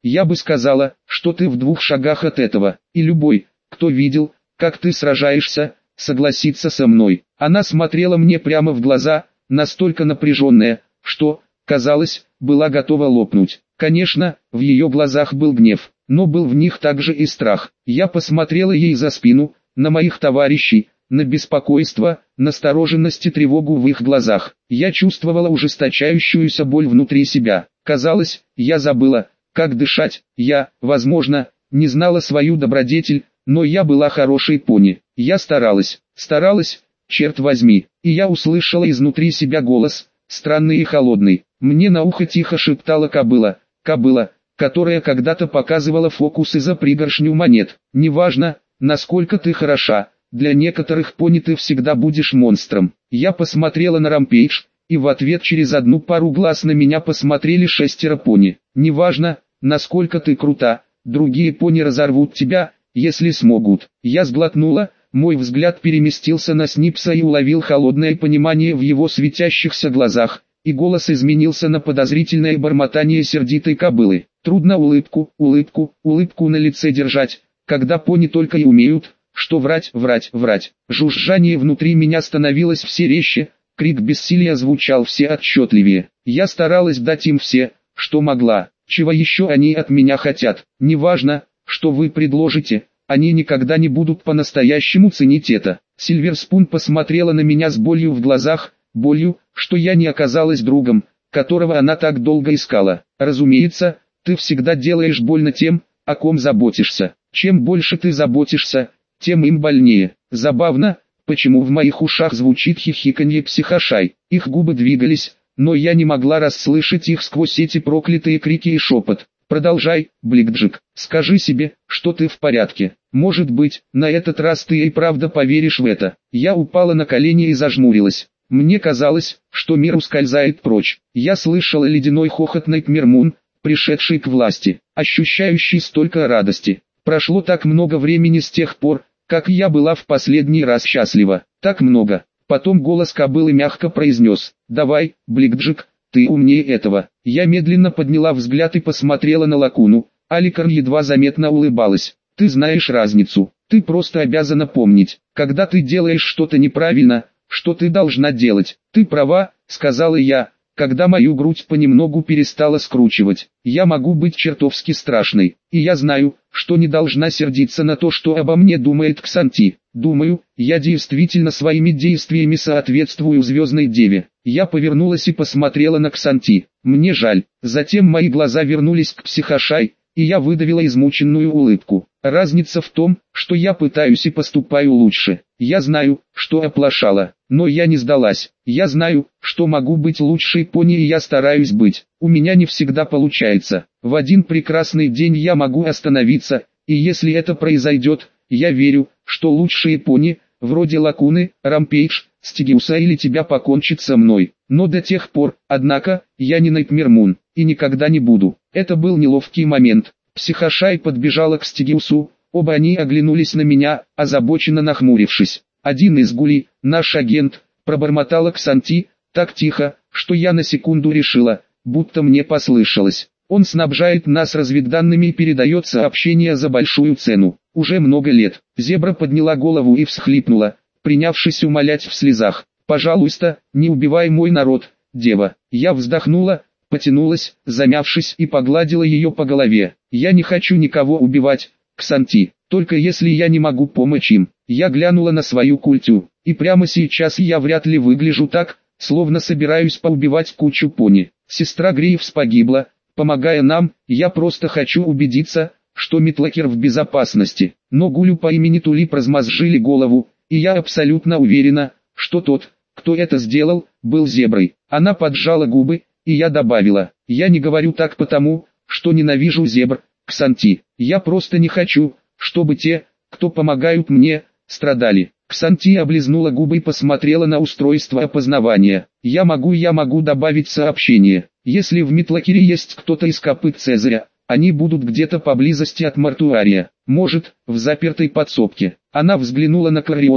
Я бы сказала, что ты в двух шагах от этого, и любой, кто видел, как ты сражаешься, согласится со мной. Она смотрела мне прямо в глаза, настолько напряженная, что, казалось, была готова лопнуть. Конечно, в ее глазах был гнев, но был в них также и страх. Я посмотрела ей за спину, на моих товарищей, на беспокойство, настороженность и тревогу в их глазах. Я чувствовала ужесточающуюся боль внутри себя. Казалось, я забыла, как дышать. Я, возможно, не знала свою добродетель, но я была хорошей пони. Я старалась, старалась, черт возьми, и я услышала изнутри себя голос, странный и холодный. Мне на ухо тихо шептала кобыла, кобыла, которая когда-то показывала фокусы за пригоршню монет. Неважно, насколько ты хороша, для некоторых пони ты всегда будешь монстром. Я посмотрела на Рампейдж, и в ответ через одну пару глаз на меня посмотрели шестеро пони. Неважно, насколько ты крута, другие пони разорвут тебя, если смогут. Я сглотнула, мой взгляд переместился на Снипса и уловил холодное понимание в его светящихся глазах, и голос изменился на подозрительное бормотание сердитой кобылы. Трудно улыбку, улыбку, улыбку на лице держать, когда пони только и умеют, что врать, врать, врать. Жужжание внутри меня становилось все резче, крик бессилия звучал все отчетливее. Я старалась дать им все, что могла. Чего еще они от меня хотят? Неважно, что вы предложите, они никогда не будут по-настоящему ценить это. Сильверспун посмотрела на меня с болью в глазах, болью, что я не оказалась другом, которого она так долго искала. Разумеется, ты всегда делаешь больно тем, о ком заботишься. Чем больше ты заботишься, тем им больнее. Забавно, почему в моих ушах звучит хихиканье психошай. Их губы двигались, но я не могла расслышать их сквозь эти проклятые крики и шепот. Продолжай, Бликджик, скажи себе, что ты в порядке. Может быть, на этот раз ты и правда поверишь в это. Я упала на колени и зажмурилась. Мне казалось, что мир ускользает прочь. Я слышала ледяной хохот Найтмер-Мун, пришедший к власти, ощущающий столько радости. Прошло так много времени с тех пор, как я была в последний раз счастлива. Так много. Потом голос кобылы мягко произнес: «Давай, Бликджик, ты умнее этого». Я медленно подняла взгляд и посмотрела на Лакуну. Аликар едва заметно улыбалась. «Ты знаешь разницу. Ты просто обязана помнить, когда ты делаешь что-то неправильно, что ты должна делать». «Ты права», — сказала я, когда мою грудь понемногу перестала скручивать. «Я могу быть чертовски страшной, и я знаю, что не должна сердиться на то, что обо мне думает Ксанти. Думаю, я действительно своими действиями соответствую Звездной Деве». Я повернулась и посмотрела на Ксанти. «Мне жаль». Затем мои глаза вернулись к психошай, и я выдавила измученную улыбку. «Разница в том, что я пытаюсь и поступаю лучше. Я знаю, что оплошала, но я не сдалась. Я знаю, что могу быть лучшей пони, и я стараюсь быть. У меня не всегда получается. В один прекрасный день я могу остановиться, и если это произойдет, я верю, что лучшие пони, вроде Лакуны, Рампейдж, Стигиуса или тебя покончат со мной. Но до тех пор, однако, я не Найтмер-Мун, и никогда не буду». Это был неловкий момент. Психошай подбежала к Стигиусу, оба они оглянулись на меня, озабоченно нахмурившись. Один из гулей, наш агент, пробормотала Ксанти, так тихо, что я на секунду решила, будто мне послышалось. Он снабжает нас разведданными и передает сообщения за большую цену. Уже много лет. Зебра подняла голову и всхлипнула, принявшись умолять в слезах: «Пожалуйста, не убивай мой народ, дева». Я вздохнула, потянулась, замявшись, и погладила ее по голове. «Я не хочу никого убивать, Ксанти, только если я не могу помочь им». Я глянула на свою культю, и прямо сейчас я вряд ли выгляжу так, словно собираюсь поубивать кучу пони. Сестра Грейвс погибла, помогая нам, я просто хочу убедиться, что Митлакер в безопасности. Но гулю по имени Тулип размозжили голову, и я абсолютно уверена, что тот, кто это сделал, был зеброй. Она поджала губы, и я добавила: «Я не говорю так потому, что ненавижу зебр, Ксанти. Я просто не хочу, чтобы те, кто помогают мне, страдали». Ксанти облизнула губы и посмотрела на устройство опознавания. «Я могу, я могу добавить сообщение. Если в Митлакере есть кто-то из копыт Цезаря, они будут где-то поблизости от Мортуария, может, в запертой подсобке». Она взглянула на Кориона,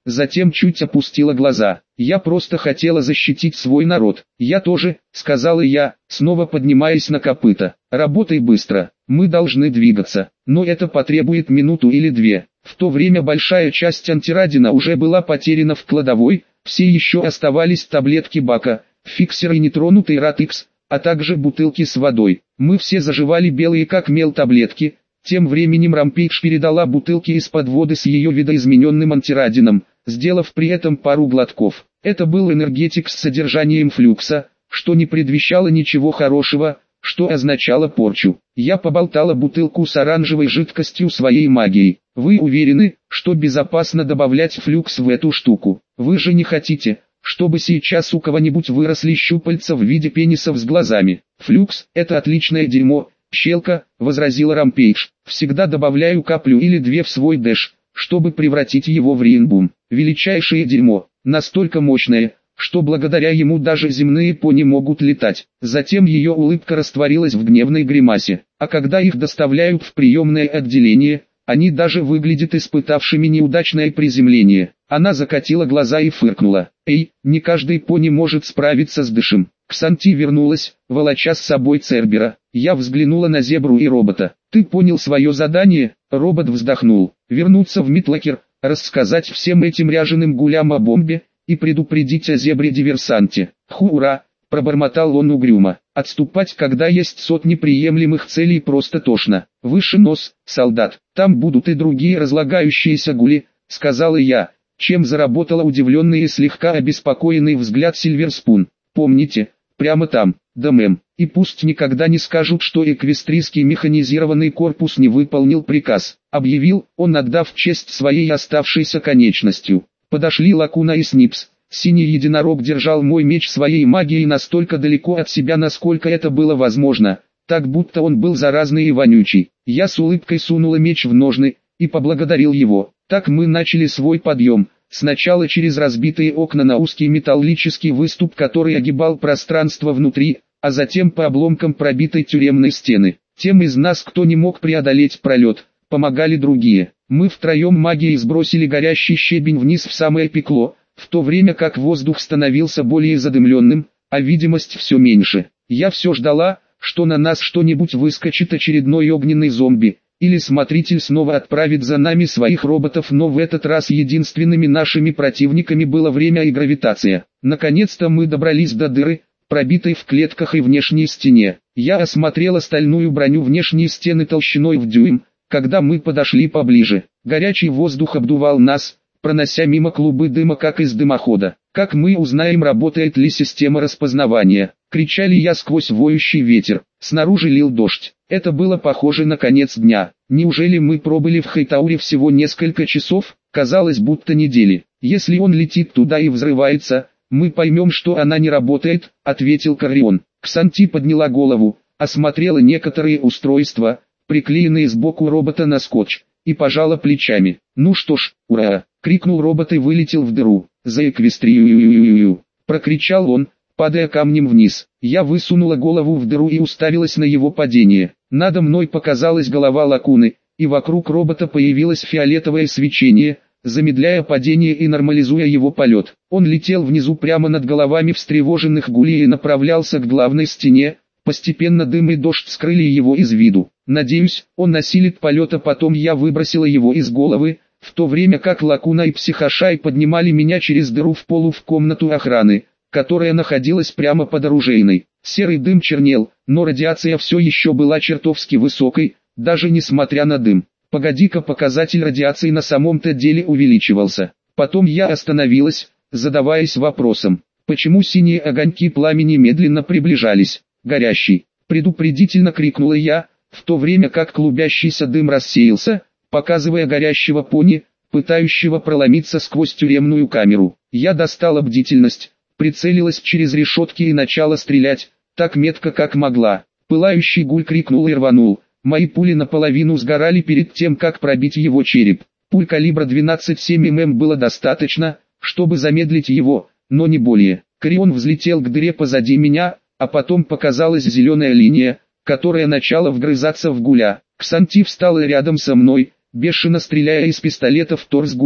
затем чуть опустила глаза. «Я просто хотела защитить свой народ». «Я тоже», — сказала я, снова поднимаясь на копыта. «Работай быстро, мы должны двигаться, но это потребует минуту или две». В то время большая часть антирадина уже была потеряна в кладовой, все еще оставались таблетки бака, фиксер и нетронутый ратикс, а также бутылки с водой. Мы все заживали белые как мел таблетки. Тем временем Рампейдж передала бутылки из-под воды с ее видоизмененным антирадином, сделав при этом пару глотков. Это был энергетик с содержанием флюкса, что не предвещало ничего хорошего, что означало порчу. Я поболтала бутылку с оранжевой жидкостью своей магией. «Вы уверены, что безопасно добавлять флюкс в эту штуку? Вы же не хотите, чтобы сейчас у кого-нибудь выросли щупальца в виде пенисов с глазами?» «Флюкс – это отличное дерьмо, щелка», – возразила Рампейдж. «Всегда добавляю каплю или две в свой дэш, чтобы превратить его в рейнбум. Величайшее дерьмо, настолько мощное, что благодаря ему даже земные пони могут летать». Затем ее улыбка растворилась в гневной гримасе. «А когда их доставляют в приемное отделение, они даже выглядят испытавшими неудачное приземление». Она закатила глаза и фыркнула. «Эй, не каждый пони может справиться с дэшем». Ксанти вернулась, волоча с собой Цербера. Я взглянула на зебру и робота. «Ты понял свое задание?» Робот вздохнул. «Вернуться в Митлакер, рассказать всем этим ряженым гулям о бомбе и предупредить о зебре-диверсанте». «Хура!» – пробормотал он угрюмо. «Отступать, когда есть сотни приемлемых целей, просто тошно. Выше нос, солдат, там будут и другие разлагающиеся гули», – сказала я, чем заработала удивленный и слегка обеспокоенный взгляд Сильверспун. «Помните, прямо там, да мэм, и пусть никогда не скажут, что эквестрийский механизированный корпус не выполнил приказ», — объявил он, отдав честь своей оставшейся конечностью. Подошли Лакуна и Снипс. Синий единорог держал мой меч своей магией настолько далеко от себя, насколько это было возможно, так будто он был заразный и вонючий. Я с улыбкой сунула меч в ножны и поблагодарил его. Так мы начали свой подъем. Сначала через разбитые окна на узкий металлический выступ, который огибал пространство внутри, а затем по обломкам пробитой тюремной стены. Тем из нас, кто не мог преодолеть пролет, помогали другие. Мы втроем магией сбросили горящий щебень вниз в самое пекло, в то время как воздух становился более задымленным, а видимость все меньше. Я все ждала, что на нас что-нибудь выскочит, очередной огненный зомби, или смотритель снова отправит за нами своих роботов, но в этот раз единственными нашими противниками было время и гравитация. Наконец-то мы добрались до дыры, пробитой в клетках и внешней стене. Я осмотрела стальную броню внешней стены толщиной в дюйм, когда мы подошли поближе. Горячий воздух обдувал нас, пронося мимо клубы дыма, как из дымохода. «Как мы узнаем, работает ли система распознавания?» — кричали я сквозь воющий ветер. Снаружи лил дождь. Это было похоже на конец дня. Неужели мы пробыли в Хайтауре всего несколько часов? Казалось, будто недели. «Если он летит туда и взрывается, мы поймем, что она не работает», — ответил Каррион. Ксанти подняла голову, осмотрела некоторые устройства, приклеенные сбоку робота на скотч, и пожала плечами. «Ну что ж, ура!» — крикнул робот и вылетел в дыру. «За эквестрию!» — прокричал он, падая камнем вниз. Я высунула голову в дыру и уставилась на его падение. Надо мной показалась голова Лакуны, и вокруг робота появилось фиолетовое свечение, замедляя падение и нормализуя его полет. Он летел внизу прямо над головами встревоженных гулей и направлялся к главной стене. Постепенно дым и дождь скрыли его из виду. Надеюсь, он осилит полет, а потом я выбросила его из головы, в то время как Лакуна и Психошай поднимали меня через дыру в полу в комнату охраны, которая находилась прямо под оружейной. Серый дым чернел, но радиация все еще была чертовски высокой, даже несмотря на дым. Погоди-ка, показатель радиации на самом-то деле увеличивался. Потом я остановилась, задаваясь вопросом, почему синие огоньки пламени медленно приближались. «Горящий!» — предупредительно крикнула я, в то время как клубящийся дым рассеялся, показывая горящего пони, пытающего проломиться сквозь тюремную камеру. Я достала бдительность, прицелилась через решетки и начала стрелять, так метко как могла. Пылающий гуль крикнул и рванул. Мои пули наполовину сгорали перед тем, как пробить его череп. Пуль калибра двенадцать целых семь дюймов было достаточно, чтобы замедлить его, но не более. Каррион взлетел к дыре позади меня, а потом показалась зеленая линия, которая начала вгрызаться в гуля. Ксанти встала рядом со мной, бешено стреляя из пистолета в торс гуля.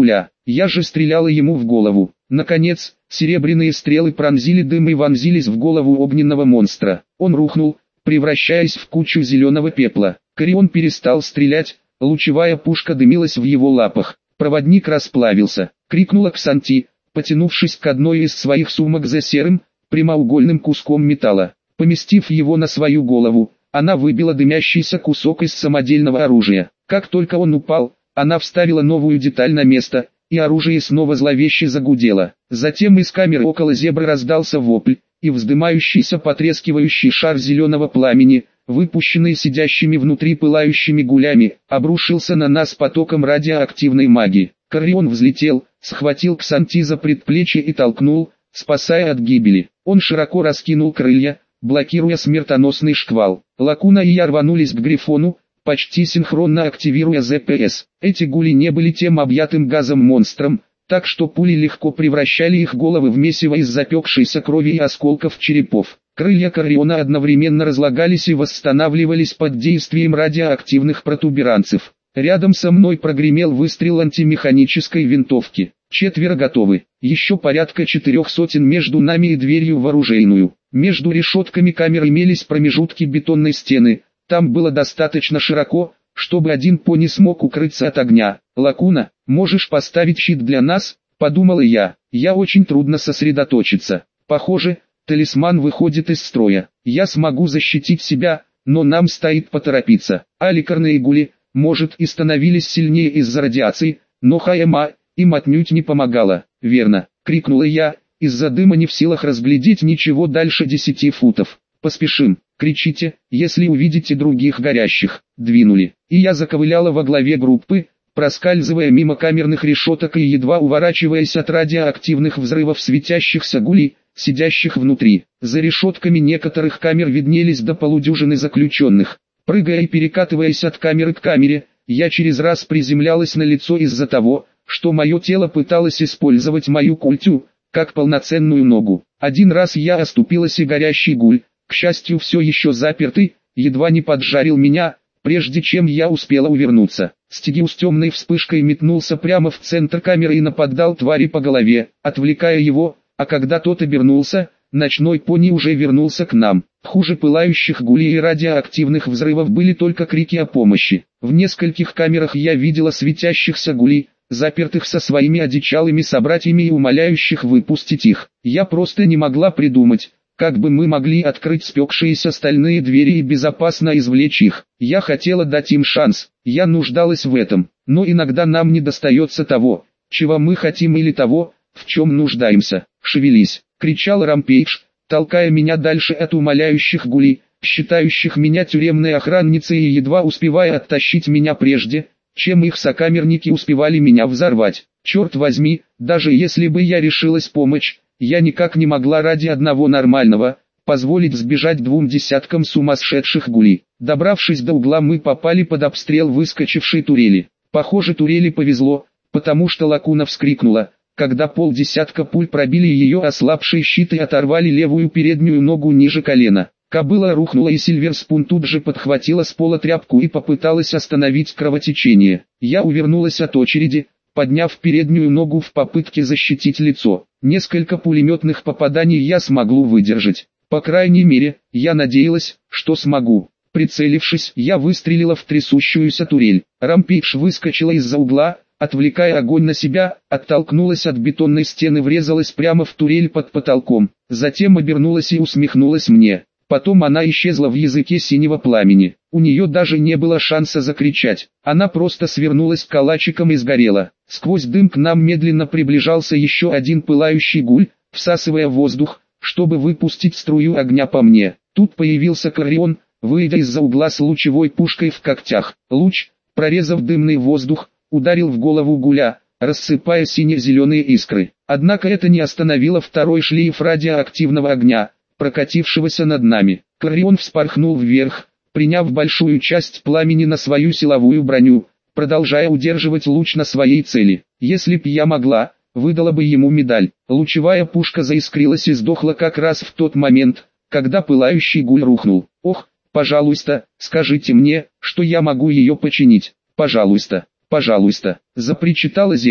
я же стреляла ему в голову. Наконец, серебряные стрелы пронзили дым и вонзились в голову огненного монстра. Он рухнул, превращаясь в кучу зеленого пепла. Корион перестал стрелять, лучевая пушка дымилась в его лапах. Проводник расплавился, крикнула Ксанти, потянувшись к одной из своих сумок за серым, прямоугольным куском металла. Поместив его на свою голову, она выбила дымящийся кусок из самодельного оружия. Как только он упал, она вставила новую деталь на место, и оружие снова зловеще загудело. Затем из камеры около зебры раздался вопль, и вздымающийся потрескивающий шар зеленого пламени, выпущенный сидящими внутри пылающими гулями, обрушился на нас потоком радиоактивной магии. Корион взлетел, схватил Ксанти за предплечье и толкнул, спасая от гибели. Он широко раскинул крылья, блокируя смертоносный шквал. Лакуна и я рванулись к Грифону, почти синхронно активируя зэ пэ эс. Эти гули не были тем объятым газом монстром, так что пули легко превращали их головы в месиво из запекшейся крови и осколков черепов. Крылья Кориона одновременно разлагались и восстанавливались под действием радиоактивных протуберанцев. Рядом со мной прогремел выстрел антимеханической винтовки. Четверо готовы. Еще порядка четырех сотен между нами и дверью в оружейную. Между решетками камер имелись промежутки бетонной стены. Там было достаточно широко, чтобы один пони смог укрыться от огня. «Лакуна, можешь поставить щит для нас?» – подумала я. Я очень трудно сосредоточиться. Похоже, талисман выходит из строя. Я смогу защитить себя, но нам стоит поторопиться. Аликарные гули, может, и становились сильнее из-за радиации, но Хайма им отнюдь не помогала. «Верно!» – крикнула я, из-за дыма не в силах разглядеть ничего дальше десяти футов. «Поспешим!» «Кричите, если увидите других горящих!» Двинули, и я заковыляла во главе группы, проскальзывая мимо камерных решеток и едва уворачиваясь от радиоактивных взрывов светящихся гулей, сидящих внутри. За решетками некоторых камер виднелись до полудюжины заключенных. Прыгая и перекатываясь от камеры к камере, я через раз приземлялась на лицо из-за того, что мое тело пыталось использовать мою культю, как полноценную ногу. Один раз я оступилась и горящий гуль, к счастью все еще запертый, едва не поджарил меня, прежде чем я успела увернуться. Стигиус темной вспышкой метнулся прямо в центр камеры и нападал твари по голове, отвлекая его, а когда тот обернулся, ночной пони уже вернулся к нам. Хуже пылающих гулей и радиоактивных взрывов были только крики о помощи. В нескольких камерах я видела светящихся гулей, запертых со своими одичалыми собратьями и умоляющих выпустить их. Я просто не могла придумать, как бы мы могли открыть спекшиеся стальные двери и безопасно извлечь их. Я хотела дать им шанс, я нуждалась в этом, но иногда нам не достается того, чего мы хотим или того, в чем нуждаемся. «Шевелись!» — кричал Рампейдж, толкая меня дальше от умоляющих гулей, считающих меня тюремной охранницей и едва успевая оттащить меня прежде, чем их сокамерники успевали меня взорвать. Черт возьми, даже если бы я решилась помочь, я никак не могла ради одного нормального, позволить сбежать двум десяткам сумасшедших гулей. Добравшись до угла, мы попали под обстрел выскочившей турели. Похоже, турели повезло, потому что Лакуна вскрикнула, когда полдесятка пуль пробили ее ослабший щит и оторвали левую переднюю ногу ниже колена. Кобыла рухнула, и Сильверспун тут же подхватила с пола тряпку и попыталась остановить кровотечение. Я увернулась от очереди, подняв переднюю ногу в попытке защитить лицо. Несколько пулеметных попаданий я смогу выдержать. По крайней мере, я надеялась, что смогу. Прицелившись, я выстрелила в трясущуюся турель. Рампейдж выскочила из-за угла, отвлекая огонь на себя, оттолкнулась от бетонной стены, врезалась прямо в турель под потолком. Затем обернулась и усмехнулась мне. Потом она исчезла в языке синего пламени. У нее даже не было шанса закричать. Она просто свернулась калачиком и сгорела. Сквозь дым к нам медленно приближался еще один пылающий гуль, всасывая воздух, чтобы выпустить струю огня по мне. Тут появился Корион, выйдя из-за угла с лучевой пушкой в когтях. Луч, прорезав дымный воздух, ударил в голову гуля, рассыпая сине-зеленые искры. Однако это не остановило второй шлейф радиоактивного огня, прокатившегося над нами. Корион вспорхнул вверх, приняв большую часть пламени на свою силовую броню, продолжая удерживать луч на своей цели. Если б я могла, выдала бы ему медаль. Лучевая пушка заискрилась и сдохла как раз в тот момент, когда пылающий гуль рухнул. «Ох, пожалуйста, скажите мне, что я могу ее починить. Пожалуйста, пожалуйста», — запричитала зебра,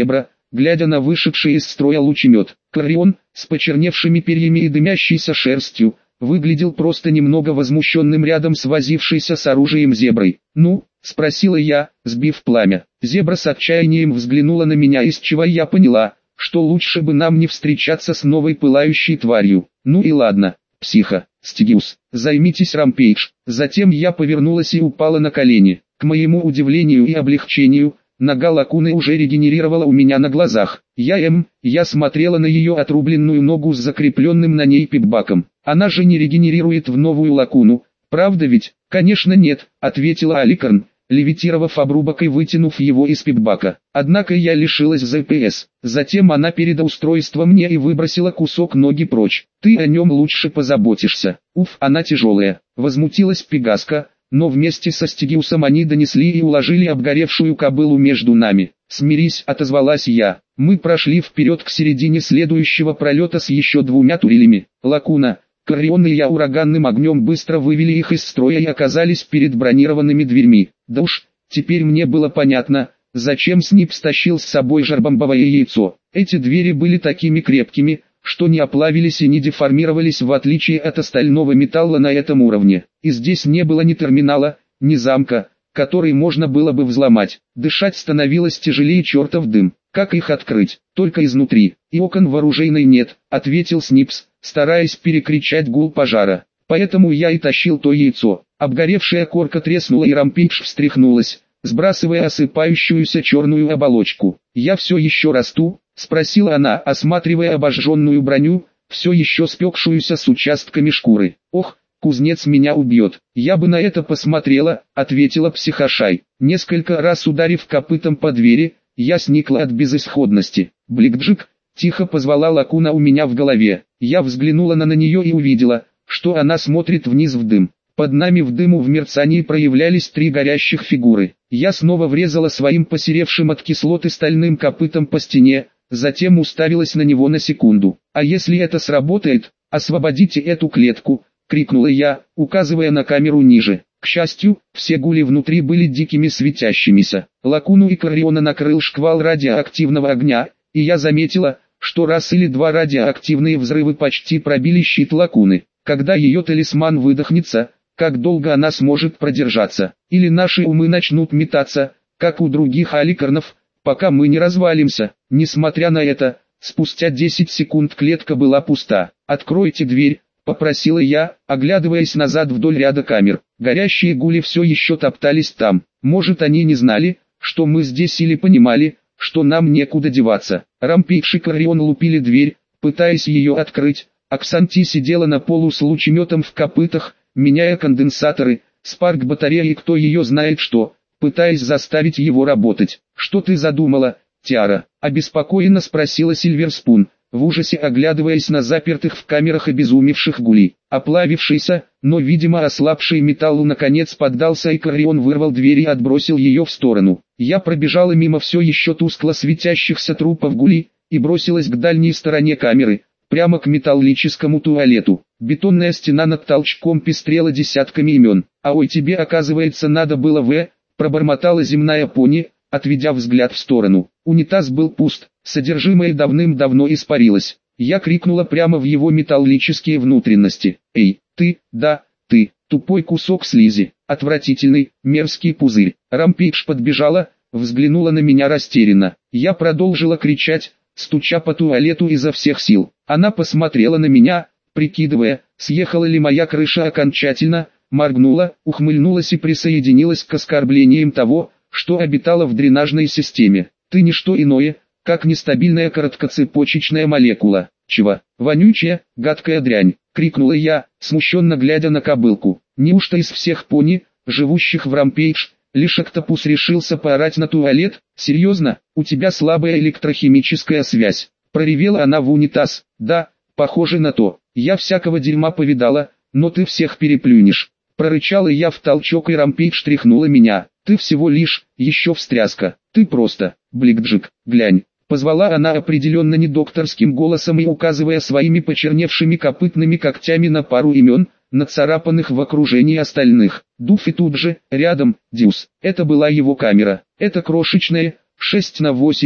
глядя на вышедший из строя лучемет. Корион, с почерневшими перьями и дымящейся шерстью, выглядел просто немного возмущенным рядом с возившейся с оружием зеброй. «Ну?» — спросила я, сбив пламя. Зебра с отчаянием взглянула на меня, из чего я поняла, что лучше бы нам не встречаться с новой пылающей тварью. «Ну и ладно, психа, Стигиус, займитесь Рампейдж». Затем я повернулась и упала на колени. К моему удивлению и облегчению, нога Лакуны уже регенерировала у меня на глазах. Я эм, я смотрела на ее отрубленную ногу с закрепленным на ней пипбаком. Она же не регенерирует в новую Лакуну, правда ведь? Конечно нет, ответила Аликарн, левитировав обрубок и вытянув его из пипбака. Однако я лишилась ЗПС. Затем она передала устройство мне и выбросила кусок ноги прочь. Ты о нем лучше позаботишься. Уф, она тяжелая. Возмутилась Пегаска. Но вместе со Стигиусом они донесли и уложили обгоревшую кобылу между нами. «Смирись», — отозвалась я. Мы прошли вперед к середине следующего пролета с еще двумя турелями. Лакуна, Корион и я ураганным огнем быстро вывели их из строя и оказались перед бронированными дверьми. Да уж, теперь мне было понятно, зачем Снипс стащил с собой жарбомбовое яйцо. Эти двери были такими крепкими, что не оплавились и не деформировались в отличие от остального металла на этом уровне. И здесь не было ни терминала, ни замка, который можно было бы взломать. Дышать становилось тяжелее чертов дым. Как их открыть? Только изнутри. И окон в оружейной нет, ответил Снипс, стараясь перекричать гул пожара. Поэтому я и тащил то яйцо. Обгоревшая корка треснула и Рампейдж встряхнулась, сбрасывая осыпающуюся черную оболочку. «Я все еще расту?» — спросила она, осматривая обожженную броню, все еще спекшуюся с участками шкуры. «Ох, кузнец меня убьет». «Я бы на это посмотрела», — ответила Психошай. Несколько раз ударив копытом по двери, я сникла от безысходности. «Бликджик», — тихо позвала Лакуна у меня в голове. Я взглянула на, на нее и увидела, что она смотрит вниз в дым. Под нами в дыму в мерцании проявлялись три горящих фигуры. Я снова врезала своим посеревшим от кислоты стальным копытом по стене, затем уставилась на него на секунду. «А если это сработает, освободите эту клетку!» — крикнула я, указывая на камеру ниже. К счастью, все гули внутри были дикими светящимися. Лакуну и Кориона накрыл шквал радиоактивного огня, и я заметила, что раз или два радиоактивные взрывы почти пробили щит Лакуны. Когда ее талисман выдохнется, как долго она сможет продержаться? Или наши умы начнут метаться, как у других аликарнов, пока мы не развалимся? Несмотря на это, спустя десять секунд клетка была пуста. «Откройте дверь», — попросила я, оглядываясь назад вдоль ряда камер. Горящие гули все еще топтались там. Может, они не знали, что мы здесь, или понимали, что нам некуда деваться. Рампейдж и Корион лупили дверь, пытаясь ее открыть, а Ксанти сидела на полу с лучеметом в копытах, меняя конденсаторы, спарк батареи и кто ее знает что, пытаясь заставить его работать. «Что ты задумала, Тиара?» — обеспокоенно спросила Сильверспун, в ужасе оглядываясь на запертых в камерах обезумевших гулей. Оплавившийся, но видимо ослабший металлу наконец поддался, и Корион вырвал дверь и отбросил ее в сторону. Я пробежала мимо все еще тускло светящихся трупов гулей и бросилась к дальней стороне камеры, прямо к металлическому туалету. Бетонная стена над толчком пестрела десятками имен. «А ой, тебе, оказывается, надо было в...» — пробормотала земная пони, отведя взгляд в сторону. Унитаз был пуст, содержимое давным-давно испарилось. Я крикнула прямо в его металлические внутренности. «Эй, ты, да, ты, тупой кусок слизи, отвратительный, мерзкий пузырь». Рампейдж подбежала, взглянула на меня растерянно. Я продолжила кричать, стуча по туалету изо всех сил. Она посмотрела на меня, прикидывая, съехала ли моя крыша окончательно, моргнула, ухмыльнулась и присоединилась к оскорблениям того, что обитало в дренажной системе. «Ты не что иное, как нестабильная короткоцепочечная молекула. Чего? Вонючая, гадкая дрянь!» — крикнула я, смущенно глядя на кобылку. «Неужто из всех пони, живущих в Рампейдж, лишь Октопус решился поорать на туалет? Серьезно? У тебя слабая электрохимическая связь!» — проревела она в унитаз. «Да, похоже на то. Я всякого дерьма повидала, но ты всех переплюнешь». Прорычала я в толчок, и Рампейдж тряхнула меня. «Ты всего лишь, еще встряска. Ты просто, Бликджик, глянь». Позвала она определенно не докторским голосом и указывая своими почерневшими копытными когтями на пару имен, нацарапанных в окружении остальных. Дуфи тут же, рядом, Дюс. Это была его камера. Это крошечная, шесть на восемь,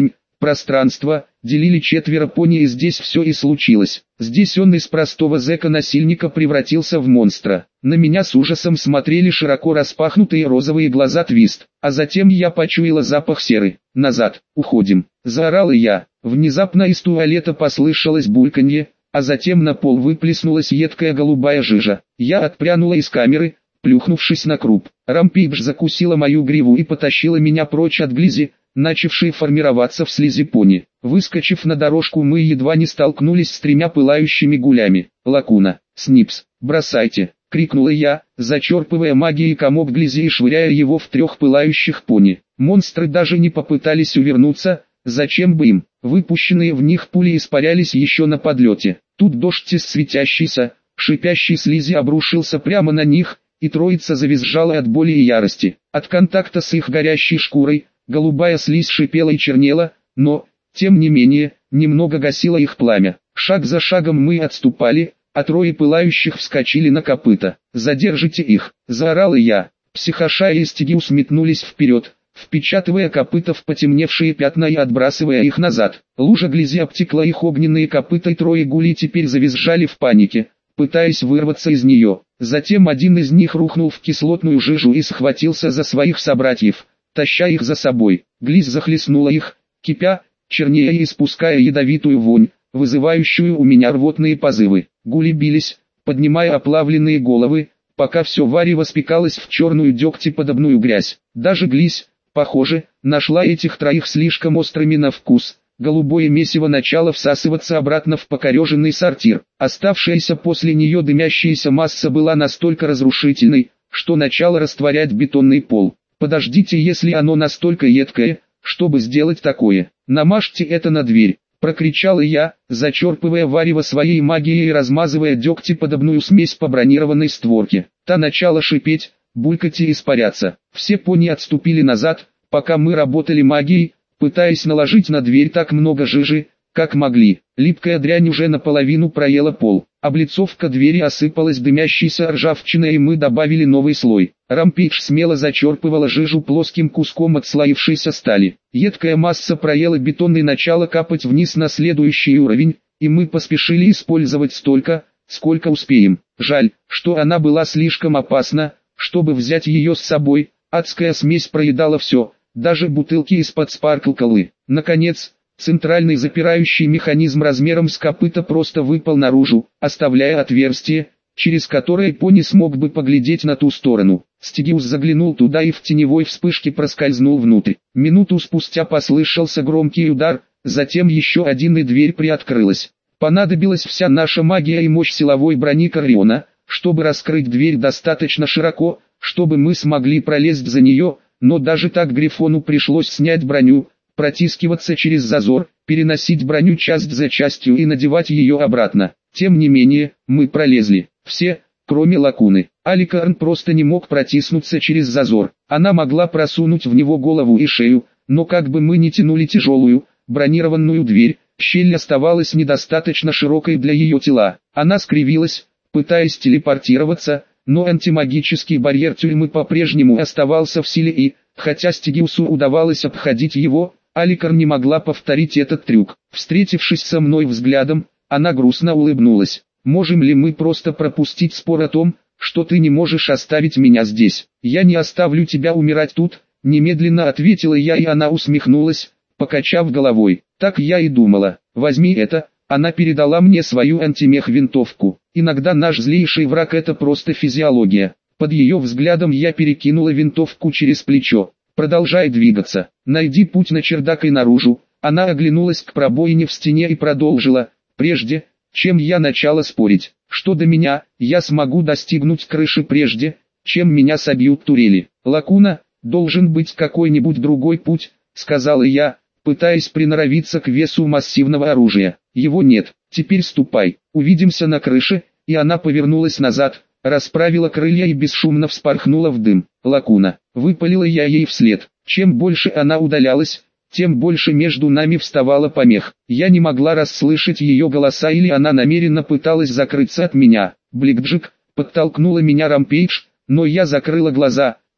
пространство, делили четверо пони, и здесь все и случилось. Здесь он из простого зэка-насильника превратился в монстра. На меня с ужасом смотрели широко распахнутые розовые глаза Твист, а затем я почуяла запах серы. «Назад, уходим!» – заорала я. Внезапно из туалета послышалось бульканье, а затем на пол выплеснулась едкая голубая жижа. Я отпрянула из камеры, плюхнувшись на круп. Рампейдж закусила мою гриву и потащила меня прочь от глизи, начавшей формироваться в слизи пони. Выскочив на дорожку, мы едва не столкнулись с тремя пылающими гулями. «Лакуна, Снипс, бросайте!» — крикнула я, зачерпывая магией комок глизи и швыряя его в трех пылающих пони. Монстры даже не попытались увернуться, зачем бы им? Выпущенные в них пули испарялись еще на подлете. Тут дождь из светящейся, шипящей слизи обрушился прямо на них, и троица завизжала от боли и ярости. От контакта с их горящей шкурой, голубая слизь шипела и чернела, но, тем не менее, немного гасила их пламя. Шаг за шагом мы отступали, а трое пылающих вскочили на копыта. «Задержите их!» – заорал я. Психоша и Стигиус метнулись вперед, впечатывая копыта в потемневшие пятна и отбрасывая их назад. Лужа глизи обтекла их огненные копыта, и трое гулей теперь завизжали в панике, пытаясь вырваться из нее. Затем один из них рухнул в кислотную жижу и схватился за своих собратьев, таща их за собой. Глизь захлестнула их, кипя, чернея и испуская ядовитую вонь, вызывающую у меня рвотные позывы. Гули бились, поднимая оплавленные головы, пока все варево спекалось в черную дегтеподобную грязь. Даже Глизь, похоже, нашла этих троих слишком острыми на вкус. Голубое месиво начало всасываться обратно в покореженный сортир. Оставшаяся после нее дымящаяся масса была настолько разрушительной, что начала растворять бетонный пол. «Подождите, если оно настолько едкое, чтобы сделать такое, намажьте это на дверь», — прокричала я, зачерпывая варево своей магией и размазывая дегтеподобную смесь по бронированной створке. Та начала шипеть, булькать и испаряться. Все пони отступили назад, пока мы работали магией, пытаясь наложить на дверь так много жижи, как могли. Липкая дрянь уже наполовину проела пол. Облицовка двери осыпалась дымящейся ржавчиной, и мы добавили новый слой. Рампейдж смело зачерпывала жижу плоским куском отслоившейся стали. Едкая масса проела бетон и начала капать вниз на следующий уровень, и мы поспешили использовать столько, сколько успеем. Жаль, что она была слишком опасна, чтобы взять ее с собой. Адская смесь проедала все, даже бутылки из-под спаркл-колы. Наконец, центральный запирающий механизм размером с копыта просто выпал наружу, оставляя отверстие, через которое пони смог бы поглядеть на ту сторону. Стигиус заглянул туда и в теневой вспышке проскользнул внутрь. Минуту спустя послышался громкий удар, затем еще один, и дверь приоткрылась. Понадобилась вся наша магия и мощь силовой брони Карриона, чтобы раскрыть дверь достаточно широко, чтобы мы смогли пролезть за нее, но даже так Грифону пришлось снять броню, протискиваться через зазор, переносить броню часть за частью и надевать ее обратно. Тем не менее, мы пролезли. Все, кроме Лакуны. Аликарн просто не мог протиснуться через зазор. Она могла просунуть в него голову и шею, но как бы мы ни тянули тяжелую, бронированную дверь, щель оставалась недостаточно широкой для ее тела. Она скривилась, пытаясь телепортироваться, но антимагический барьер тюрьмы по-прежнему оставался в силе и, хотя Стигиусу удавалось обходить его, Аликарн не могла повторить этот трюк. Встретившись со мной взглядом, она грустно улыбнулась. «Можем ли мы просто пропустить спор о том, что ты не можешь оставить меня здесь?» «Я не оставлю тебя умирать тут», — немедленно ответила я, и она усмехнулась, покачав головой. «Так я и думала. Возьми это». Она передала мне свою антимех-винтовку. Иногда наш злейший враг — это просто физиология. Под ее взглядом я перекинула винтовку через плечо. «Продолжай двигаться. Найди путь на чердак и наружу». Она оглянулась к пробоине в стене и продолжила. «Прежде, чем я начала спорить, что до меня, я смогу достигнуть крыши прежде, чем меня собьют турели. Лакуна, должен быть какой-нибудь другой путь», — сказала я, пытаясь приноровиться к весу массивного оружия. «Его нет. Теперь ступай. Увидимся на крыше». И она повернулась назад, расправила крылья и бесшумно вспорхнула в дым. «Лакуна», — выпалила я ей вслед. Чем больше она удалялась, тем больше между нами вставало помех. Я не могла расслышать ее голоса, или она намеренно пыталась закрыться от меня. «Бликджик», — подтолкнула меня Рампейдж, но я закрыла глаза,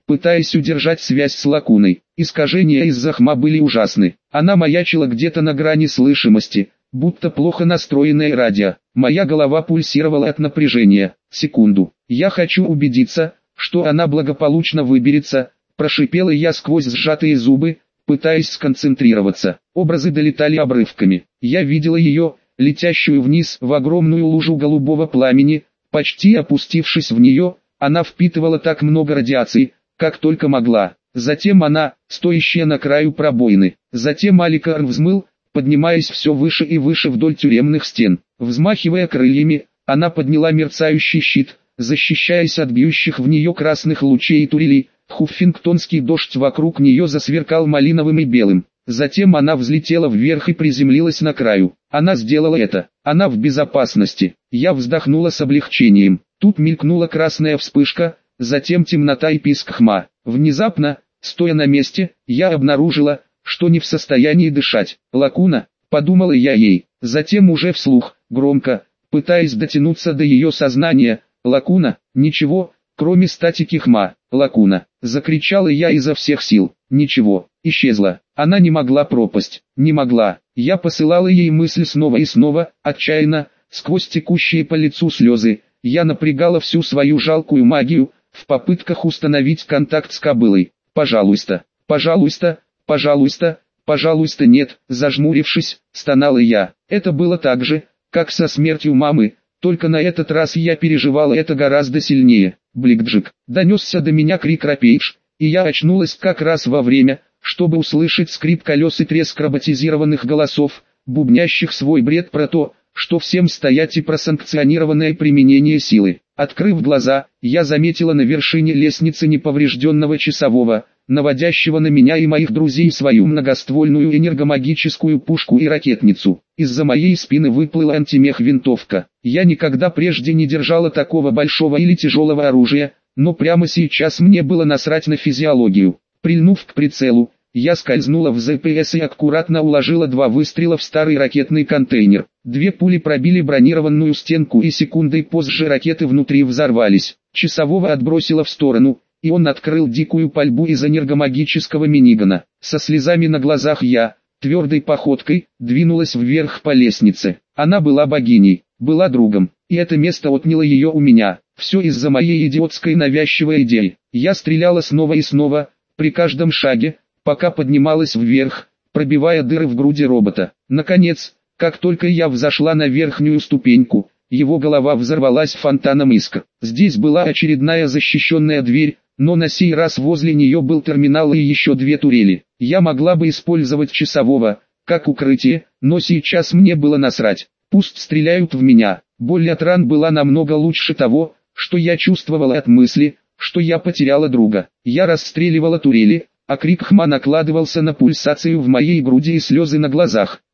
пытаясь удержать связь с Лакуной. Искажения из-за хма были ужасны. Она маячила где-то на грани слышимости, будто плохо настроенное радио. Моя голова пульсировала от напряжения. Секунду. Я хочу убедиться, что она благополучно выберется, прошипела я сквозь сжатые зубы, пытаясь сконцентрироваться. Образы долетали обрывками. Я видела ее, летящую вниз в огромную лужу голубого пламени. Почти опустившись в нее, она впитывала так много радиации, как только могла. Затем она, стоящая на краю пробоины. Затем Аликар взмыл, поднимаясь все выше и выше вдоль тюремных стен. Взмахивая крыльями, она подняла мерцающий щит, защищаясь от бьющих в нее красных лучей и турелей. Хуффингтонский дождь вокруг нее засверкал малиновым и белым. Затем она взлетела вверх и приземлилась на краю. Она сделала это. Она в безопасности. Я вздохнула с облегчением. Тут мелькнула красная вспышка, затем темнота и писк хма. Внезапно, стоя на месте, я обнаружила, что не в состоянии дышать. «Лакуна», — подумала я ей. Затем уже вслух, громко, пытаясь дотянуться до ее сознания. «Лакуна, ничего, кроме статики хма». «Лакуна», — закричала я изо всех сил. Ничего, исчезла. Она не могла пропасть. Не могла. Я посылала ей мысли снова и снова, отчаянно, сквозь текущие по лицу слезы. Я напрягала всю свою жалкую магию, в попытках установить контакт с кобылой. «Пожалуйста, пожалуйста, пожалуйста, пожалуйста, нет», зажмурившись, стонала я. Это было так же, как со смертью мамы, только на этот раз я переживала это гораздо сильнее. «Бликджик», донесся до меня крик Рапейдж, и я очнулась как раз во время, чтобы услышать скрип колес и треск роботизированных голосов, бубнящих свой бред про то, что всем стоять и про санкционированное применение силы. Открыв глаза, я заметила на вершине лестницы неповрежденного часового, наводящего на меня и моих друзей свою многоствольную энергомагическую пушку и ракетницу. Из-за моей спины выплыла антимех-винтовка. Я никогда прежде не держала такого большого или тяжелого оружия, но прямо сейчас мне было насрать на физиологию. Прильнув к прицелу, я скользнула в зэ пэ эс и аккуратно уложила два выстрела в старый ракетный контейнер. Две пули пробили бронированную стенку, и секундой позже ракеты внутри взорвались. Часового отбросило в сторону, и он открыл дикую пальбу из энергомагического минигана. Со слезами на глазах я, твердой походкой, двинулась вверх по лестнице. Она была богиней, была другом, и это место отняло ее у меня. Все из-за моей идиотской навязчивой идеи. Я стреляла снова и снова, при каждом шаге, пока поднималась вверх, пробивая дыры в груди робота. Наконец, как только я взошла на верхнюю ступеньку, его голова взорвалась фонтаном искр. Здесь была очередная защищенная дверь, но на сей раз возле нее был терминал и еще две турели. Я могла бы использовать часового, как укрытие, но сейчас мне было насрать. Пусть стреляют в меня. Боль от ран была намного лучше того, что я чувствовала от мысли, что я потеряла друга. Я расстреливала турели, а крик хма накладывался на пульсацию в моей груди и слезы на глазах.